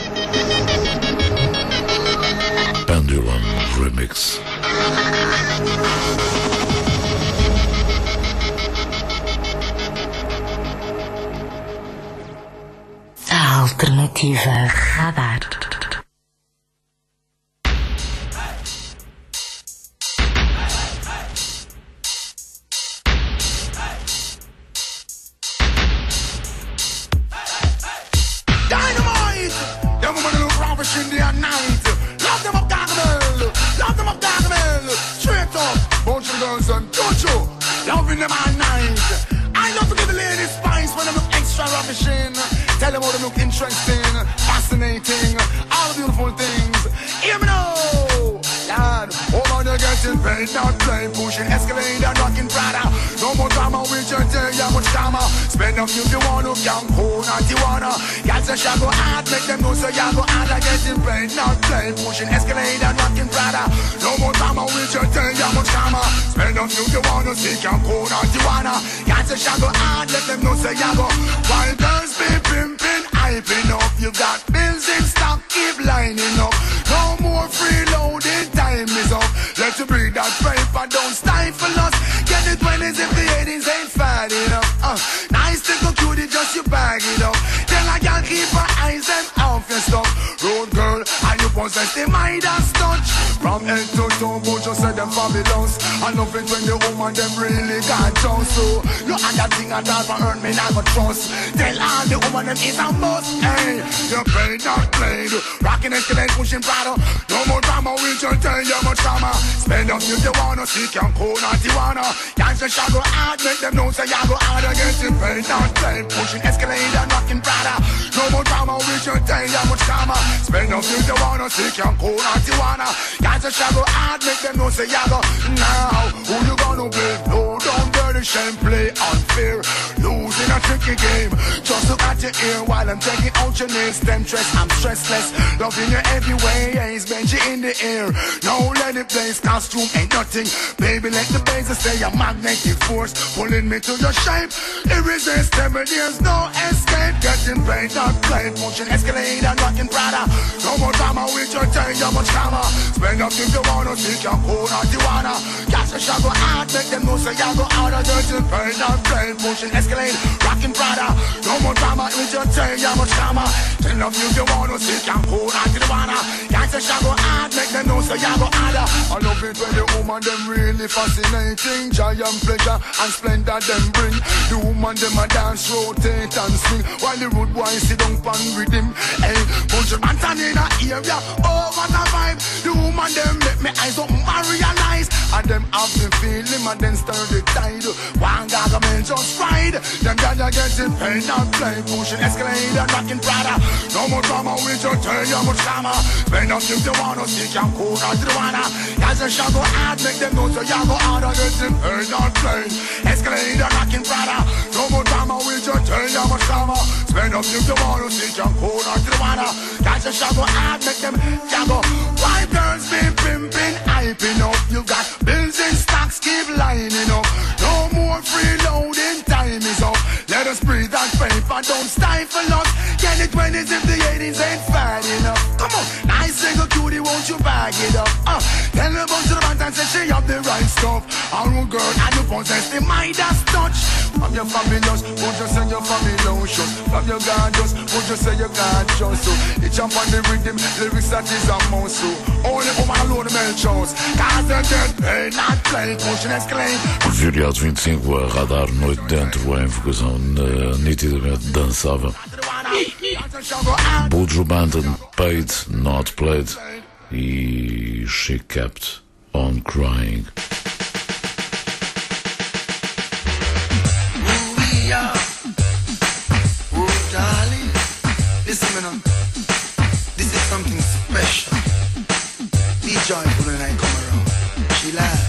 Pendulum Remix. A alternativa Radar. Dynamite! Them women look rubbish in the night. Love them up Gargamel! Love them up Gargamel! Straight up! Bunch of girls and Jojo! Loving them all night. I love to give the ladies spice when they look extra rubbish in. Tell them how they look interesting, fascinating, all the beautiful things. Hear me now! Lord, oh man, you're getting paid, not playing, pushing Escalade and rocking Prada. No more drama, we'll just tell you how much drama. Spend up you want to young, cool, not you wanna. Got to shall go hard, make them know so you go hard. I getting paid, not playing, pushing Escalade and rocking Prada. No more drama, we'll just tell you how much drama. Spend up you wanna, see young, cool, not you wanna. Got to shall go hard, let them know so you go. While girls be pimping, hyping up. You got bills in stock, keep lining up. No more freeloading, time is up. Let you breathe that paper, don't stifle us. Get the 20s if the 80s ain't fat enough. Nice to go cutie, just you bag it up. Tell a girl keep her eyes and off your stuff. Road girl, and you possess the Midas touch. From head to toe, but you say them fabulous. I love it when the woman them really got trust. So you had that thing at all for earn me not go trust. Tell all the woman them is a must. Hey, you paid not played. Rockin' Escalade, pushing Prada. No more drama, we just tell you much drama. Spend up if you wanna, see can cool, not you wanna. Can't just go hard, make them know say you go hard against you paid not played. Pushing Escalade and rockin' Prada. No more drama, we just tell you much drama. Spend up if you wanna, see can cool, not you wanna. Can't just go hard, make them know say you go. Now, who you gonna be? No, don't dirty shame, play unfair. Losing a tricky game. Just look at your ear while I'm checking out your nails. Temptress, I'm stressless. Loving you every way, Ace Benji in the air. Now let it blaze, costume ain't nothing. Baby, let the bass say a magnetic force pulling me to your shape. Irresistible, there's no escape. Getting paid, not played. Pushing Escalade and rocking Prada. No more drama, we just tell you much drama. Spend up if you wanna, see can cool, not you wanna. Catch a shot, go out, make them know say you go out. Getting paid, not played. Pushing Escalade, rocking Prada. No more drama, we just tell you much drama. Tell them if you wanna, see can cool, not you wanna. Catch a shot, go out, make them know say you go out. I love it when the woman them really fascinating. Giant pleasure and splendor them bring. The woman them a dance, rotate and swing, while the rude boy sit down pan rhythm. Hey, bunch of bantan in a area, oh what a vibe. The woman them make me eyes up and realize. And them have the feeling and then stir the tide. One Gargamel just ride. Them dada getting paid and play. Pushing Escalade and rocking Prada. No more drama, we just tell you much drama. Spend up if you wanna, see can cool not you wanna. Guys a shall go hard, make them know so you go hard. Getting paid and play. Escalade and rocking Prada. No more drama, we just tell you much drama. Spend up if you wanna, see can cool not you wanna. Guys a shall go hard, make them go. Why girls be pimping, hyping up. You got bills in stocks, keep lining up. No more freeloading, time is up. Let us breathe that paper, don't stifle us. Get the 20s if the 80s ain't fat enough. Come on, nice single cutie, won't you bag it up? Tell her about to the band and say she have the right stuff. Our girl, and you possess the Midas touch. From your fabulous, won't you say you're fabulous? From your gorgeous, won't you say you're gorgeous? So, you jump on the rhythm, lyrics that is a mouse. So, only woman alone the male shows. Cause they're dead, they not play, pushing Escalade. Viriato 25 a Radar, noite dentro, a invocação nitidamente dançável. Buju Banton, Paid, Not Played, e She Kept On Crying. Darling, listen me now. This is something special. Be joyful when I come around. She laughed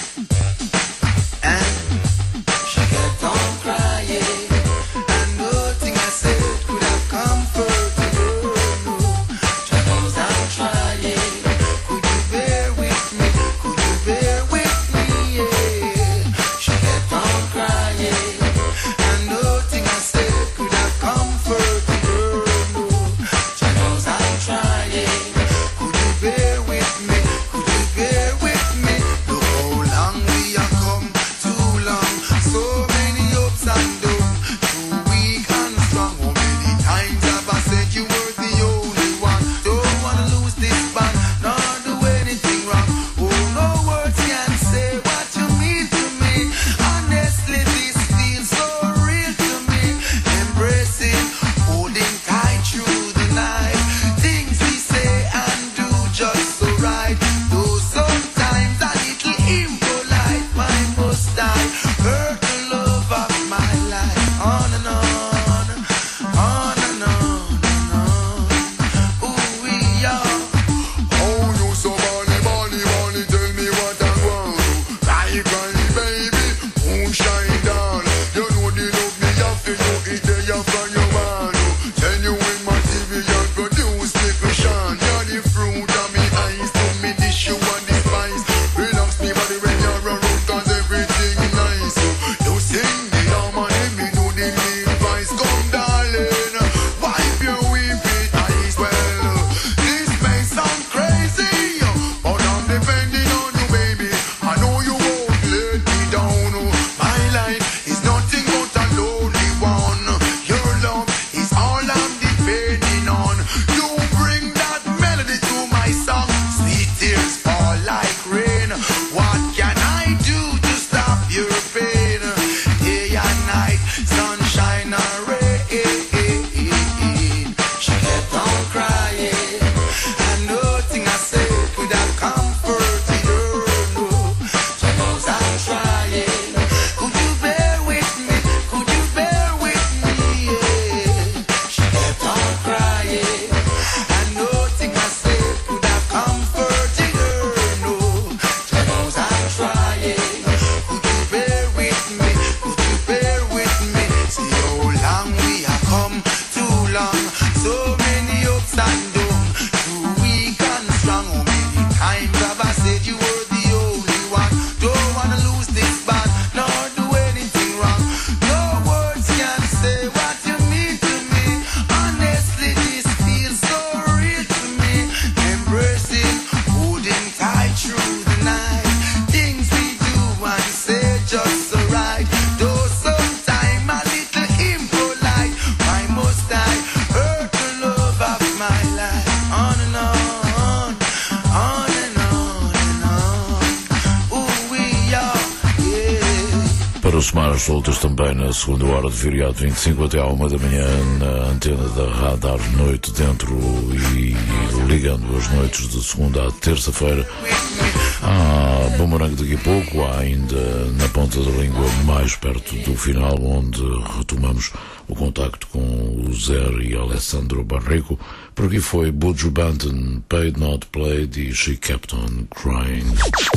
and she kept on crying. And nothing I said could have comforted her. She goes on trying. Could you bear with me? Could you bear with me? Yeah. She kept on crying. para somar soltas também na segunda hora de feriado 25 até à 1 da manhã na antena da Radar Noite dentro e ligando as noites de segunda à terça-feira. Boomerang daqui a pouco, há ainda na ponta da língua mais perto do final, onde retomamos o contacto com o Zé e Alessandro Barreco. Por aqui foi Buju Banton, Paid Not Played e She Kept On Crying.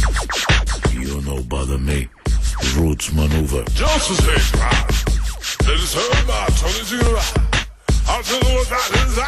You Know Bother Me, Roots Maneuver. Just say cry. Let us hear about Tony Zero. I'll tell you what that is.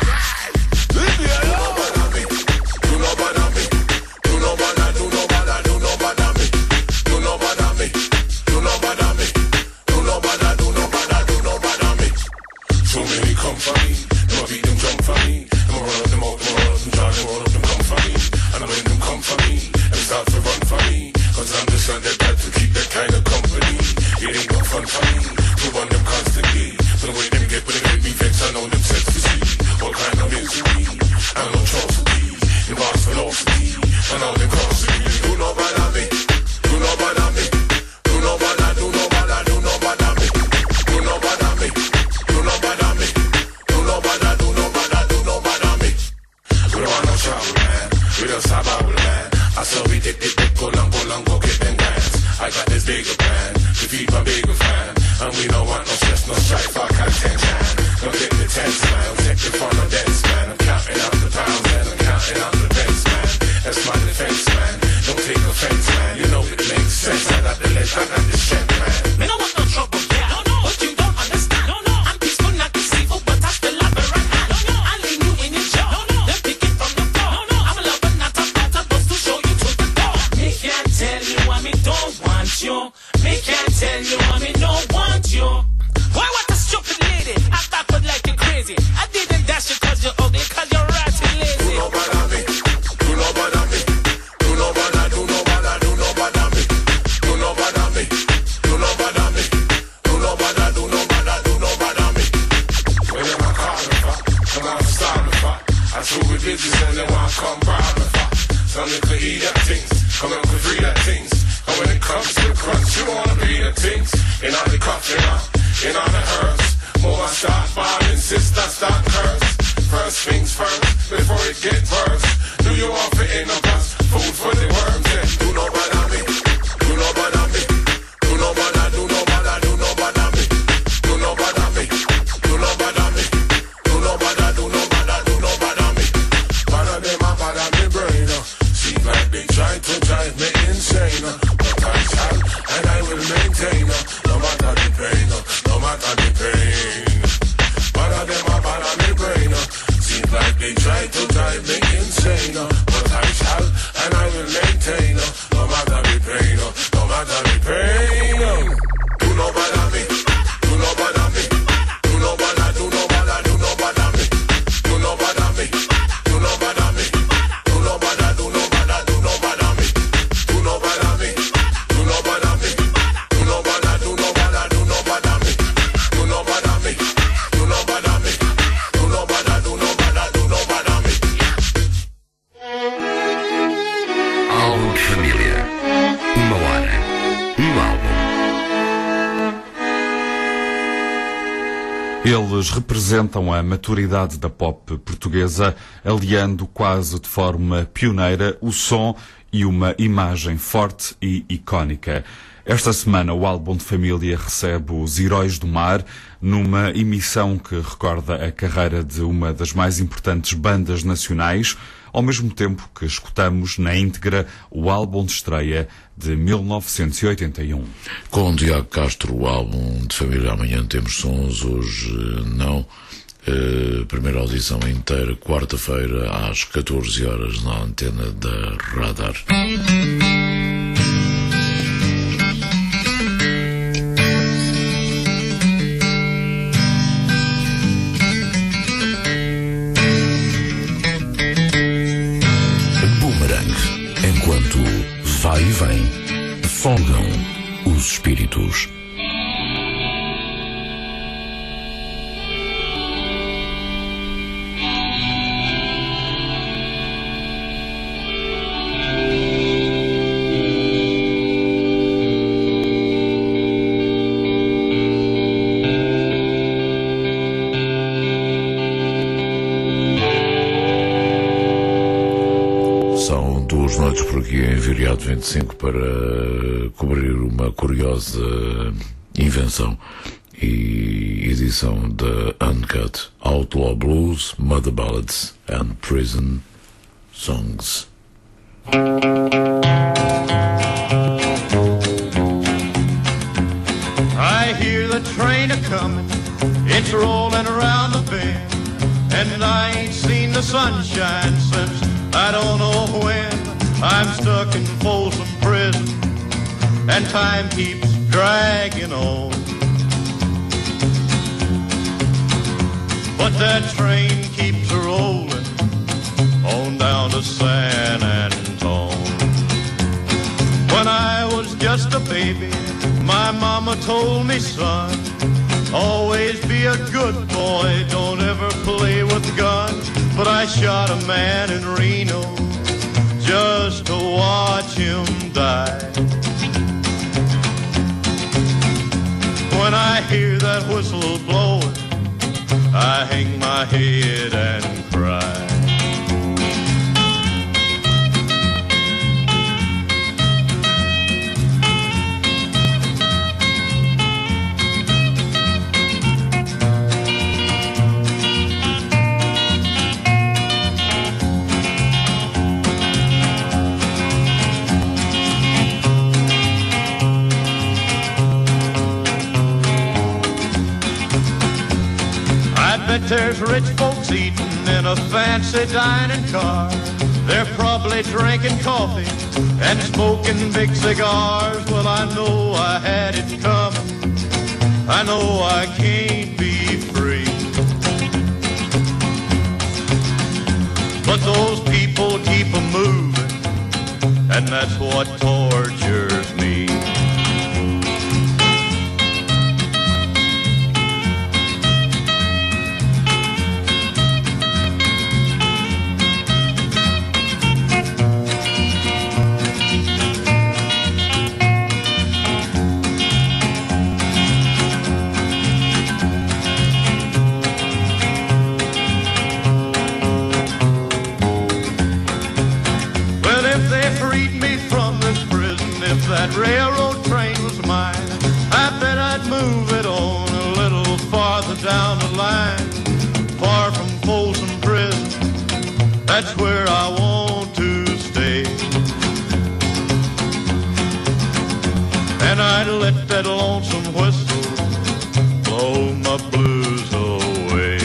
Leave me alone. Do not bother me. Do not bother, do not bother, do not bother me. Do not bother me. Do not bother me. Do not bother, do not bother, do not bother me. So many come for me. Them beat them jump for me. Them roll up them out, them roll up them down, them roll up them come for me. And I make them come for me. And start to run for me. Cause I'm the son that got to keep that kind of company. It ain't no fun for me to run them constantly. But the way them get, when they make me vex, I know them sets to see. All kind of misery, I know atrocity. Involves philosophy, and all them crossing me. Do not bother me, do not bother me. Do not bother, do not bother, do not bother me. Do not bother me, do not bother me. Do not bother, do not bother, do not bother me. We don't want no trouble, man. We don't stop out, man. I saw we did go long, go get them dance. I got this bigger plan to feed my bigger fan. And we don't want no stress, no strife, or contention. Don't get the tense, man. Take it from a dance, man. I'm counting out the pounds, man. I'm counting out the pence, man. That's my defense, man. Don't take offense, man. You know it makes sense. I got the legs, I got the strength, man. Me no want no trouble, yeah. No, no, but you don't understand. No, no, I'm peaceful, not deceitful, but I still love it right hand. No, no, I leave you in your jaw. No, no, then pick it from the floor. No, no, I'm a lover, not a fighter, but to show you to the door. Me can't tell you why me don't want you. Me can't tell you why me don't want you. Why what a stupid lady? I backward like you crazy. I didn't dash you cause you're ugly, cause you're right and lazy. Do not bother me. Do not bother me. Do not bother, do not bother, do not bother me. Do not bother me. Do not bother me. Do not bother, do not bother, do not bother me. When them a call me for, them a start me for. I true with business and they want to come bribe me for. Some little eat that things, come up with free that things. And when it comes to the crunch, you wanna be the things. In all the coffee now, in all the herbs. More I start falling, sister start curse. First things first, before it get worse. Do you want to in a bus? Food for the worms, yeah. Do not bother me, do not bother me. Do not bother, do not bother, do not bother me. Do not bother me, do not bother me. Do not bother, do not bother, do not bother me. Bother them, I bother me brain. Seem like they try to drive me insane. But I shall, and I will maintain. No matter the pain, no matter the pain. Bother them, I bother me brain. Seems like they try to drive me insane. But I shall, and I will maintain. No matter the pain, no matter the pain. Do not bother me, do not bother me. Do not bother, do not bother, do not bother me. Do not bother me, do not bother me. Do not bother, do not bother, do not bother me. Do not bother me, do not bother me. Do not bother, do not bother, do not bother me. Do not bother me, do not bother me. Do not bother, do not bother, do not bother me. Álbum de família. Uma hora. Álbum. Eles representam a maturidade da pop portuguesa, aliando quase de forma pioneira o som e uma imagem forte e icónica. Esta semana o álbum de família recebe os Heróis do Mar, numa emissão que recorda a carreira de uma das mais importantes bandas nacionais, ao mesmo tempo que escutamos na íntegra o álbum de estreia de 1981. Com Tiago Castro, o álbum de família. Amanhã temos sons, hoje não. Primeira audição inteira, quarta-feira, às 14 horas, na antena da Radar. Boomerang. Enquanto vai e vem, folgam os espíritos. reunidos por aqui em Viriato 25 para cobrir uma curiosa invenção e edição da Uncut Outlaw Blues, Mother Ballads and Prison Songs. I hear the train a-comin', it's rolling around the bend, and I ain't seen the sunshine since I don't know when. I'm stuck in Folsom Prison, and time keeps dragging on. But that train keeps rolling on down to San Antone. When I was just a baby, my mama told me, son, always be a good boy, don't ever play with guns. But I shot a man in Reno just to watch him die. When I hear that whistle blowing, I hang my head and cry. There's rich folks eating in a fancy dining car. They're probably drinking coffee and smoking big cigars. Well, I know I had it coming. I know I can't be free. But those people keep a moving, and that's what tortures me. That railroad train was mine, I bet I'd move it on a little farther down the line. Far from Folsom Prison, that's where I want to stay. And I'd let that lonesome whistle blow my blues away.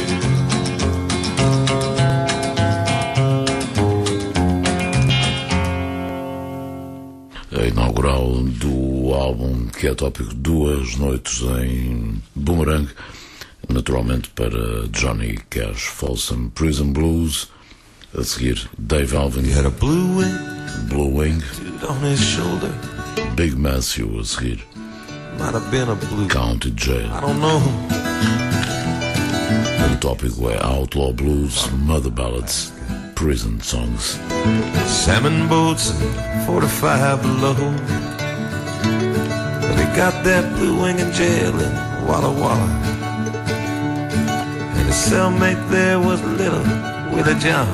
A inaugural do álbum que é tópico, Duas Noites em Boomerang, naturalmente para Johnny Cash, Folsom Prison Blues. A seguir, Dave Alvin, He had a blue wing, Blue Wing, tattooed on his shoulder. Big Matthew a seguir, Might have been a blue, County Jail. I don't know. O tópico é Outlaw Blues, Mother Ballads, Prison Songs. Salmon boats and 45 below. But he got that blue wing in jail in Walla Walla. And his cellmate there was little Willie John.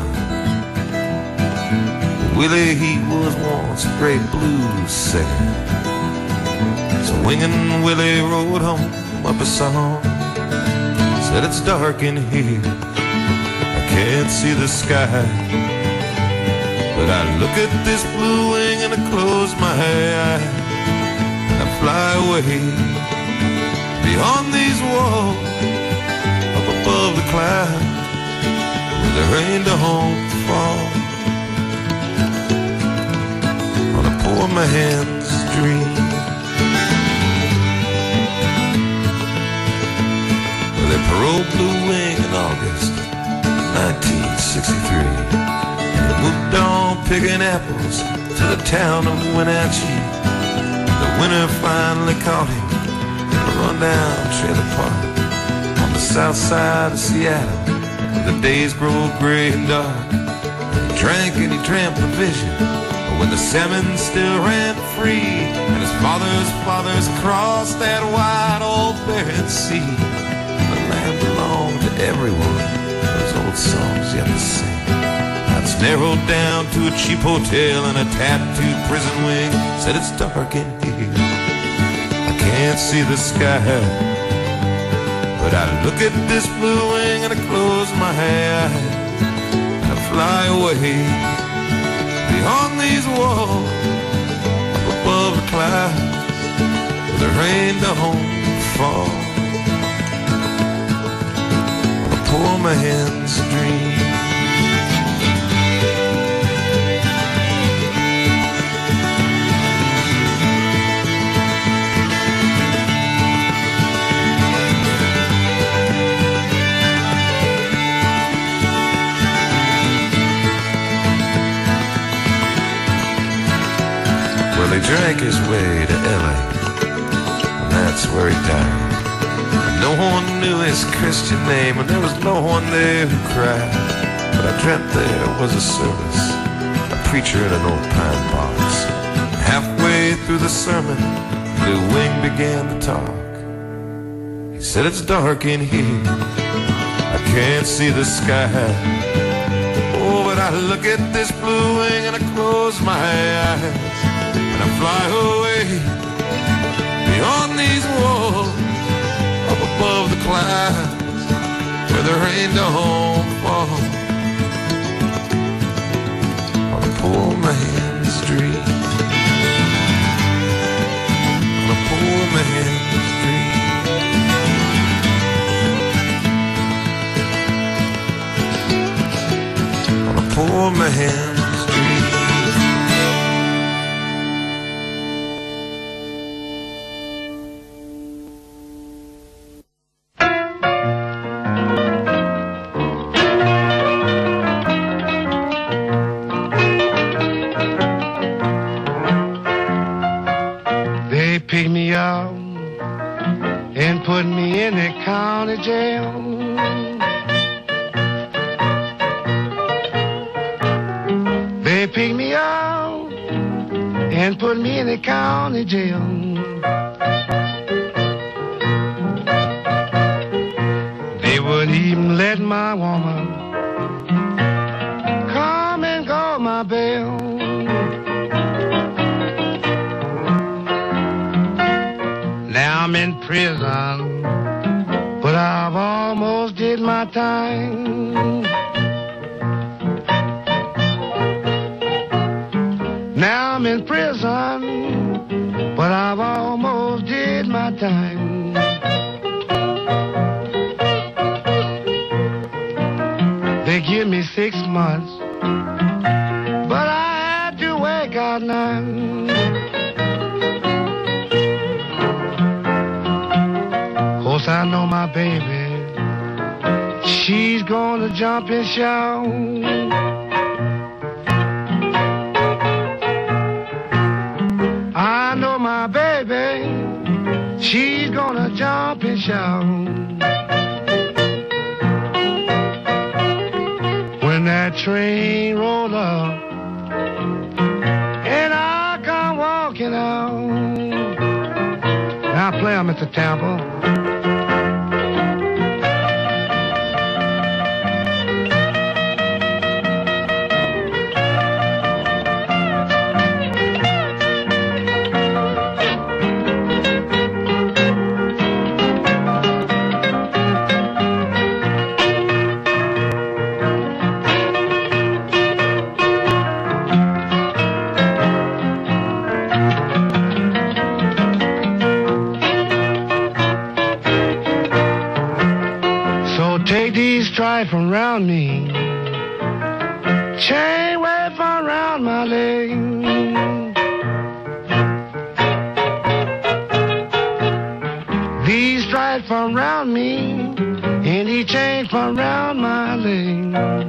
Willie, he was once a great blues singer. So Wingin' Willie rode home up a song. Said it's dark in here, I can't see the sky, but I look at this blue wing and I close my eye. I fly away beyond these walls, up above the clouds, where the rain don't fall on a poor man's dream. They paroled Blue Wing in August 1963, and he moved on picking apples to the town of Wenatchee. The winter finally caught him in a rundown trailer park on the south side of Seattle, where the days grow gray and dark. He drank and he tramped the vision, but when the salmon still ran free, and his father's fathers crossed that wide old barren sea. The land belonged to everyone. Those old songs yet to sing. That's It's narrowed down to a cheap hotel and a tattooed prison wing. Said it's dark in here, I can't see the sky, but I look at this blue wing and I close my eyes and I fly away beyond these walls, up above the clouds where the rain don't fall. On a poor man's dream. Well, he drank his way to L.A., and that's where he died. No one knew his Christian name, and there was no one there who cried. But I dreamt there was a service, a preacher in an old pine box. Halfway through the sermon, Blue Wing began to talk. He said, it's dark in here, I can't see the sky. Oh, but I look at this blue wing and I close my eyes and I fly away beyond these walls, up above the clouds where the rain don't fall. On a poor man's dream, on a poor man's dream. On a poor man's dream. Picked me up and put me in the county jail. They picked me up and put me in the county jail. They wouldn't even let my woman come and go my bail. Now I'm in prison, but I've almost did my time. Now I'm in prison, but I've almost did my time. They give me 6 months, but I had to wake out 9. I know my baby, she's gonna jump and shout. I know my baby, she's gonna jump and shout. When that train rolled up and I come walking out. Now play 'em, Mr. Temple. Stripe from round me, chain way from round my leg. These stripes from round me, and these chains from round my leg.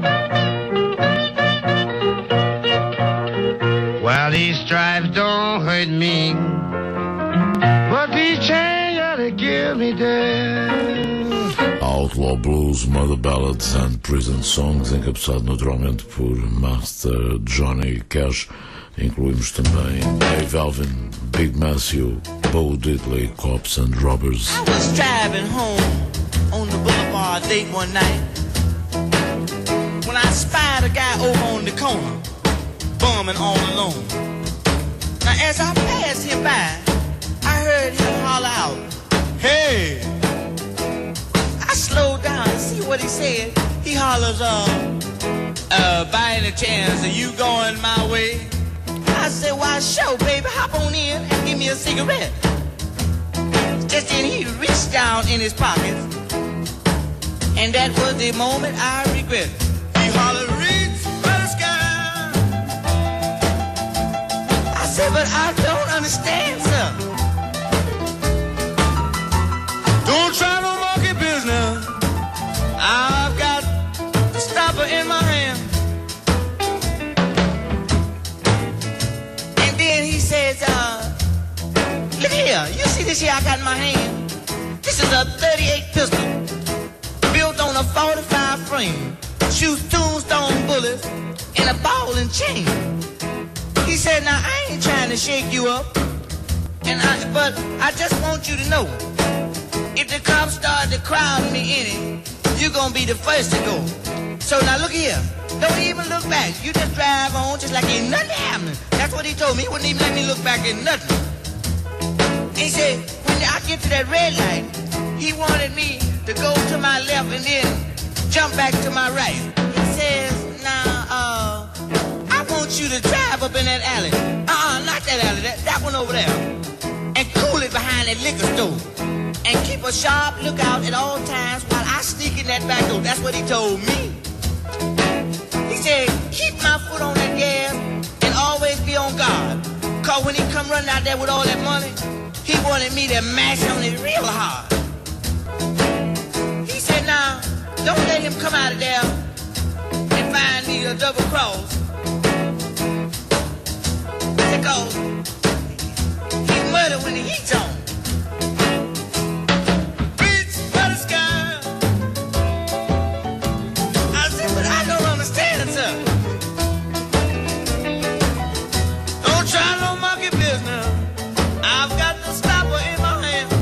Well, these stripes don't hurt me, but these chains gotta give me death. Outlaw Blues, Mother Ballads and Prison Songs, encabeçado naturalmente por Master Johnny Cash. Incluímos também Dave Alvin, Big Matthew, Bo Diddley, Cops and Robbers. I was driving home on the boulevard late one night when I I spied a guy over on the corner, bumming all alone. Now as I passed him by, I heard him holler out, "Hey!" I slowed down to see what he said. He hollers, by any chance, are you going my way? I said, why, sure, baby, hop on in and give me a cigarette. Just then he reached down in his pocket, and that was the moment I regret. He hollered, reach for the sky. I said, but I don't understand, sir. Don't try no monkey business. I've got the stopper in my hand. And then he says, look here, you see this here I got in my hand? This is a 38 pistol, built on a 45 frame, shoots tombstone bullets, and a ball and chain. He said, now I ain't trying to shake you up, but I just want you to know, if the cops start to crowd me in it, you're gonna be the first to go. So now look here, don't even look back. You just drive on just like ain't nothing happening. That's what he told me. He wouldn't even let me look back at nothing. He said, when I get to that red light, he wanted me to go to my left and then jump back to my right. He says, now, I want you to drive up in that alley. Not that alley, that one over there. And cool it behind that liquor store. And keep a sharp lookout at all times while I sneak in that back door. That's what he told me. He said, keep my foot on that gas and always be on guard. Cause when he come running out there with all that money, he wanted me to mash on it real hard. He said, now, don't let him come out of there and find me a double cross. Because he murder when the heat's on. Reach for the sky. I said, but I don't understand, sir. Don't try no monkey business. I've got the stopper in my hand.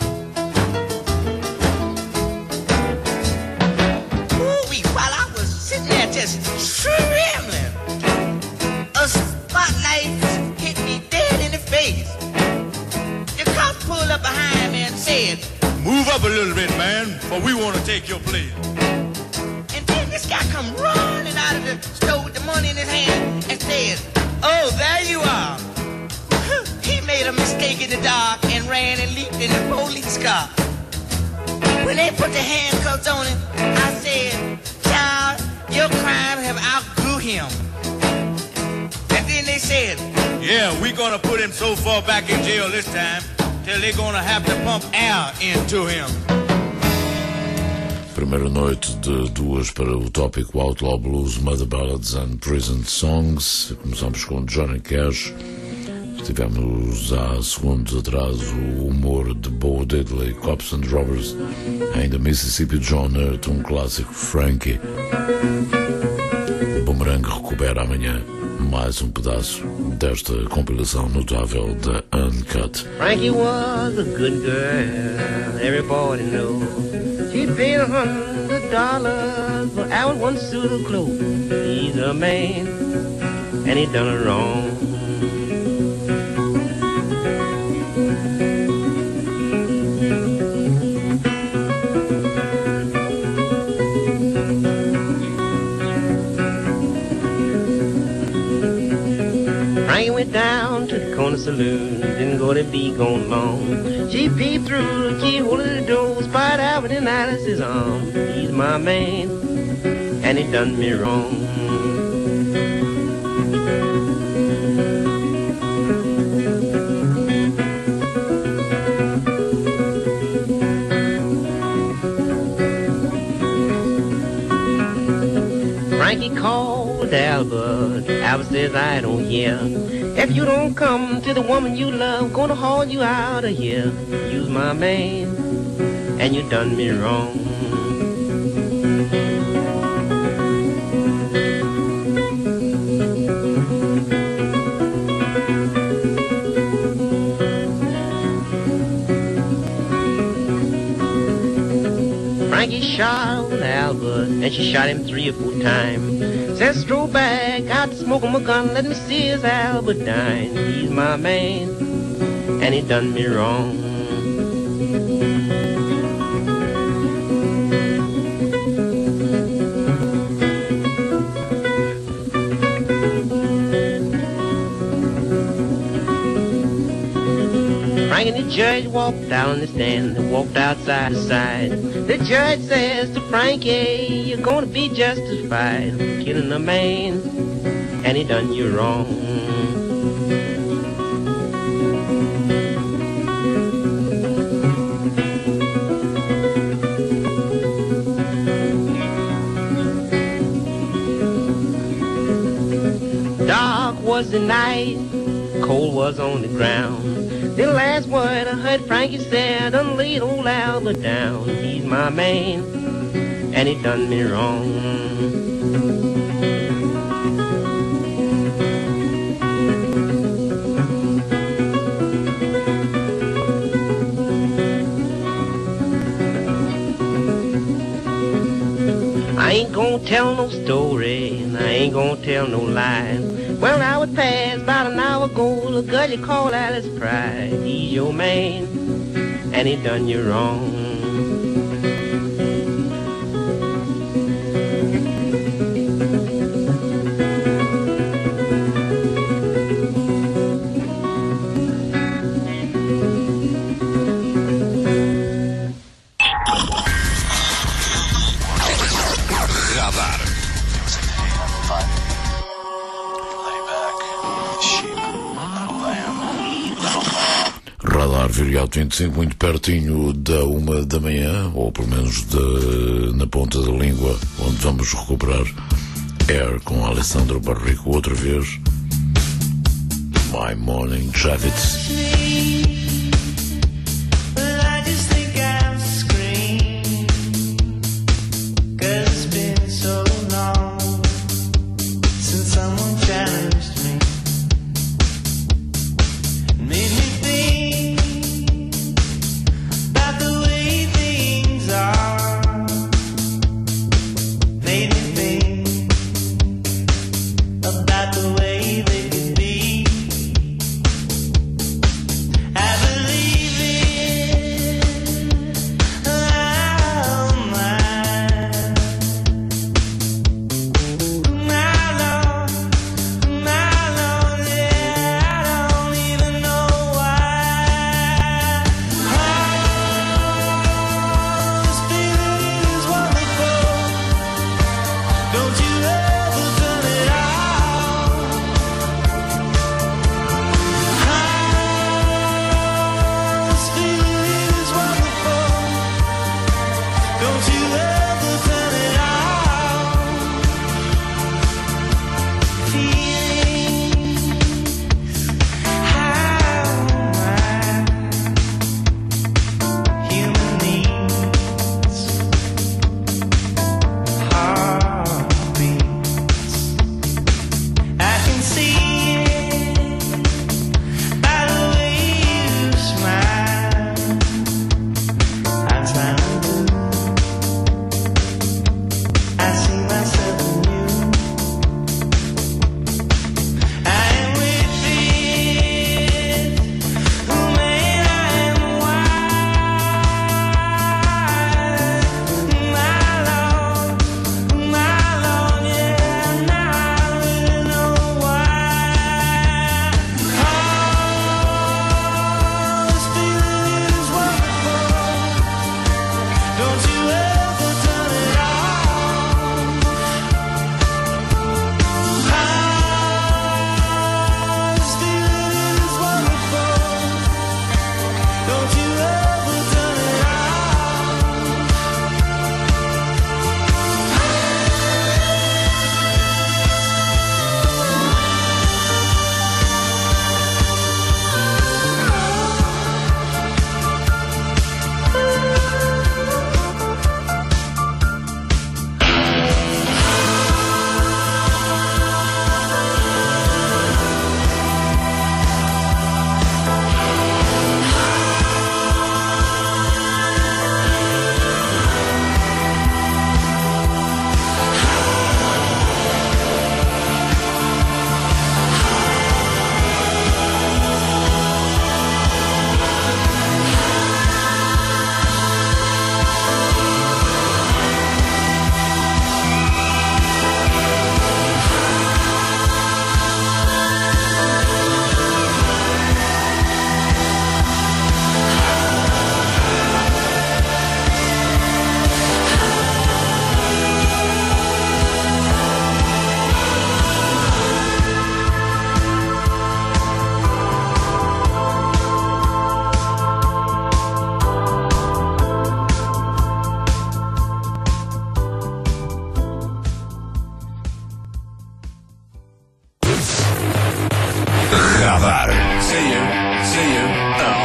Ooh-wee, while I was sitting there just trembling, a spotlight hit me dead in the face. The cop pulled up behind me and said, move up a little bit, man, for we want to take your place. And then this guy come running out of the store with the money in his hand and said, oh, there you are. He made a mistake in the dark and ran and leaped in the police car. When they put the handcuffs on him, I said, child, your crime have outgrew him. And then they said, yeah, we're gonna put him so far back in jail this time till they're gonna have to pump air into him. Primeira noite de duas para o tópico Outlaw Blues, Mother Ballads and Prison Songs. Começamos com Johnny Cash. Tivemos há segundos atrás o humor de Bo Diddley, Cops and Robbers, ainda Mississippi John Hurt, clássico Frankie. O Boomerang recupera amanhã mais pedaço desta compilação notável da Uncut. Frankie was a good girl, everybody knows. She paid $100 for our one suit of clothes. He's a man, and he done her wrong. Frankie went down to the corner saloon, didn't go to be gone long. She peeped through the keyhole of the door, spied Albert in Alice's arms. He's my man, and he done me wrong. Frankie called Albert. Albert says, I don't hear. If you don't come to the woman you love, gonna haul you out of here. You's my man, and you done me wrong. Frankie shot Albert, and she shot him 3 or 4 times. Says stroll back out to smoke him a gun. Let me see his Alberdine. He's my man, and he done me wrong. Frank and the judge walked down the stand and walked outside the side. The judge says to Frankie, you're gonna be justified for killing a man, and he done you wrong. Dark was the night, cold was on the ground. The last word I heard Frankie said, done laid old Albert down. He's my man, and he done me wrong. I ain't gonna tell no story, and I ain't gonna tell no lie. Well, I was past about an hour ago, the girl you call Alice Pride. He's your man, and he done you wrong. Radar Viriato 25, muito pertinho da 1 da manhã, ou pelo menos na ponta da língua, onde vamos recuperar Air com Alessandro Barrico outra vez. My Morning Jackets.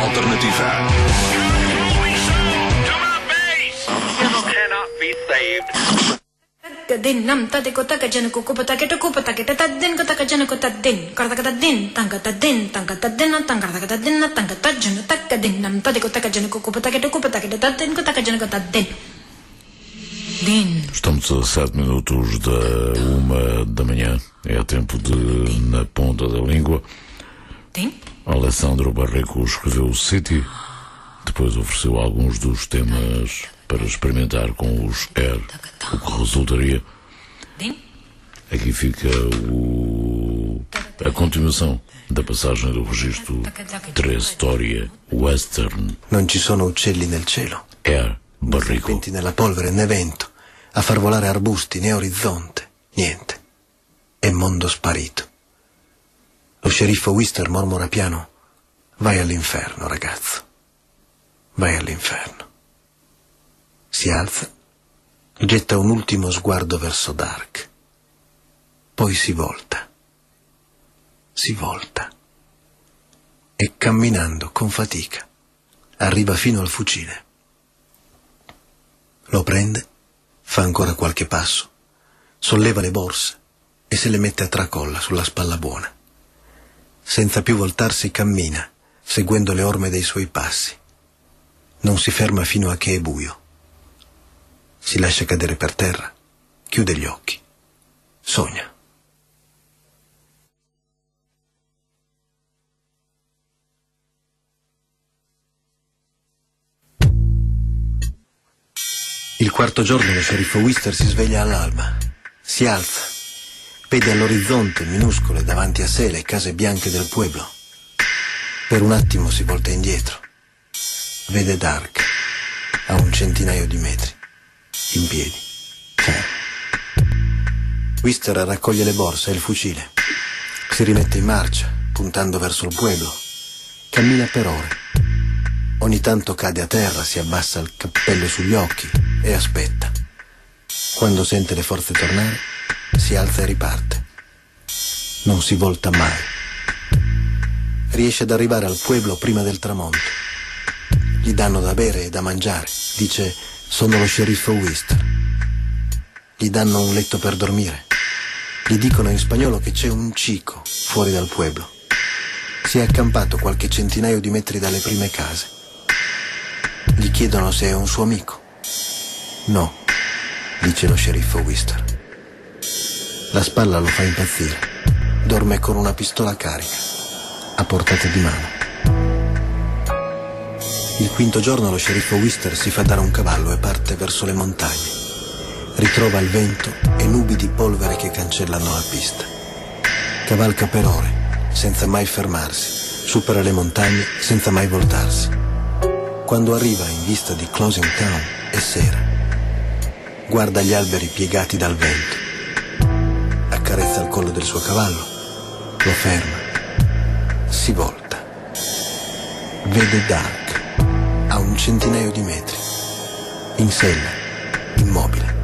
Alternativa. Cannot be saved. Tadinam tadiko takajana kukupa taketa kupa taketa tadin ko takajana ko tadin kartakatadin tangkatadin tangkatadin tangkatadin tangkatajana takadinam tadiko takajana kukupa taketa kupa taketa tadin ko takajana ko tadin. Estamos a 7 minutos da 1 da manhã. É tempo de Na Ponta da Língua. Alessandro Barreco escreveu o City, depois ofereceu alguns dos temas para experimentar com os Air, o que resultaria. Aqui fica a continuação da passagem do registro Tre Storie Western. Non ci sono uccelli nel cielo. Air Barreco. Serpenti nella polvere né vento, a far volare arbusti né orizzonte, niente. È mondo sparito. Lo sceriffo Wister mormora piano: vai all'inferno, ragazzo. Vai all'inferno. Si alza, getta un ultimo sguardo verso Dark. Poi si volta. Si volta. E camminando con fatica arriva fino al fucile. Lo prende, fa ancora qualche passo, solleva le borse e se le mette a tracolla sulla spalla buona. Senza più voltarsi cammina, seguendo le orme dei suoi passi. Non si ferma fino a che è buio. Si lascia cadere per terra, chiude gli occhi, sogna. Il quarto giorno lo sceriffo Wister si sveglia all'alba, si alza, vede all'orizzonte minuscole davanti a sé le case bianche del pueblo. Per un attimo si volta indietro, vede Dark a un centinaio di metri, in piedi, fermo. Wister raccoglie le borse e il fucile, si rimette in marcia, puntando verso il pueblo, cammina per ore. Ogni tanto cade a terra, si abbassa il cappello sugli occhi e aspetta. Quando sente le forze tornare, si alza e riparte. Non si volta mai. Riesce ad arrivare al pueblo prima del tramonto. Gli danno da bere e da mangiare. Dice: sono lo sceriffo Wister. Gli danno un letto per dormire. Gli dicono in spagnolo che c'è un cico fuori dal pueblo. Si è accampato qualche centinaio di metri dalle prime case. Gli chiedono se è un suo amico. No, dice lo sceriffo Wister. La spalla lo fa impazzire. Dorme con una pistola carica, a portata di mano. Il quinto giorno lo sceriffo Wister si fa dare un cavallo e parte verso le montagne. Ritrova il vento e nubi di polvere che cancellano la pista. Cavalca per ore, senza mai fermarsi. Supera le montagne senza mai voltarsi. Quando arriva in vista di Closing Town è sera. Guarda gli alberi piegati dal vento. Accarezza il collo del suo cavallo. Lo ferma. Si volta. Vede Dark a un centinaio di metri. In sella, immobile.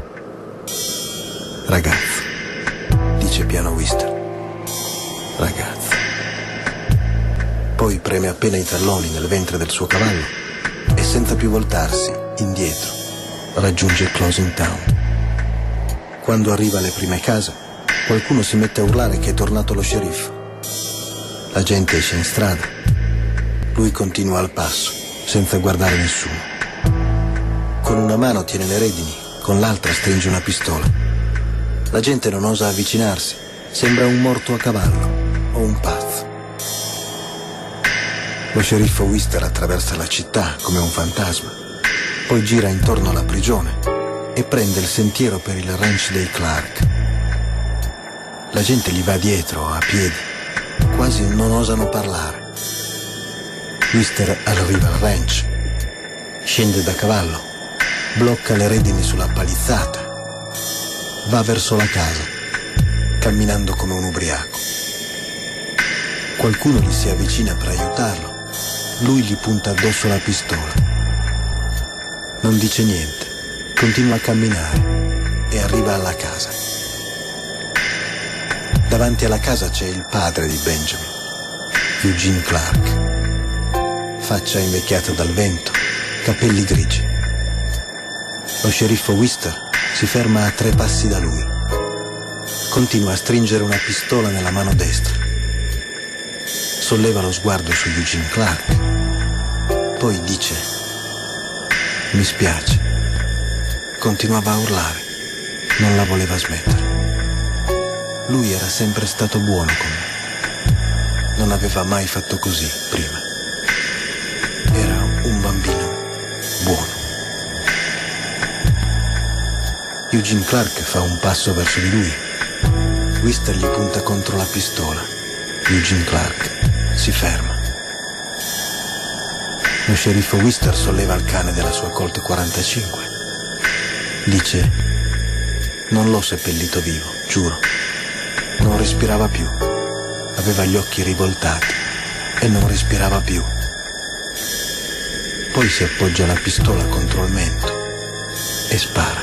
Ragazzo, dice piano Wister. Ragazzo. Poi preme appena i talloni nel ventre del suo cavallo e senza più voltarsi, indietro, raggiunge Closing Town. Quando arriva alle prime case, qualcuno si mette a urlare che è tornato lo sceriffo. La gente esce in strada. Lui continua al passo, senza guardare nessuno. Con una mano tiene le redini, con l'altra stringe una pistola. La gente non osa avvicinarsi, sembra un morto a cavallo o un pazzo. Lo sceriffo Wister attraversa la città come un fantasma, poi gira intorno alla prigione e prende il sentiero per il ranch dei Clark. La gente gli va dietro a piedi, quasi non osano parlare. Wister arriva al ranch, scende da cavallo, blocca le redini sulla palizzata, va verso la casa, camminando come un ubriaco. Qualcuno gli si avvicina per aiutarlo. Lui gli punta addosso la pistola. Non dice niente, continua a camminare e arriva alla casa. Davanti alla casa c'è il padre di Benjamin, Eugene Clark. faccia invecchiata dal vento, capelli grigi. Lo sceriffo Wister si ferma a 3 passi da lui. Continua a stringere una pistola nella mano destra. Solleva lo sguardo su Eugene Clark. Poi dice: mi spiace. Continuava a urlare. Non la voleva smettere. Lui era sempre stato buono con me. Non aveva mai fatto così prima. Era un bambino buono. Eugene Clark fa un passo verso di lui. Wister gli punta contro la pistola. Eugene Clark si ferma. Lo sceriffo Wister solleva il cane della sua Colt 45. Dice: non l'ho seppellito vivo, giuro. Non respirava più. Aveva gli occhi rivoltati e non respirava più. Poi si appoggia la pistola contro il mento e spara.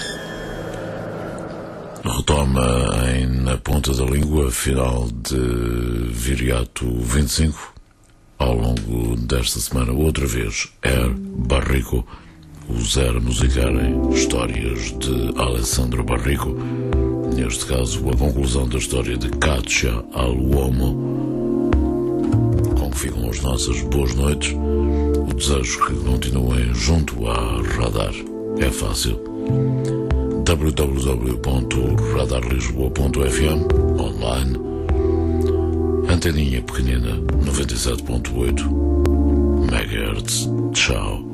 Retoma na ponta da língua, final de Viriato 25. Ao longo desta semana, outra vez, Barrico, o Zé a musicar em histórias de Alessandro Barrico. Neste caso, a conclusão da história de Caccia all'Uomo. Com que ficam as nossas boas noites. O desejo que continuem junto à Radar. É fácil. www.radarlisboa.fm online. Anteninha pequenina 97.8 MHz. Tchau.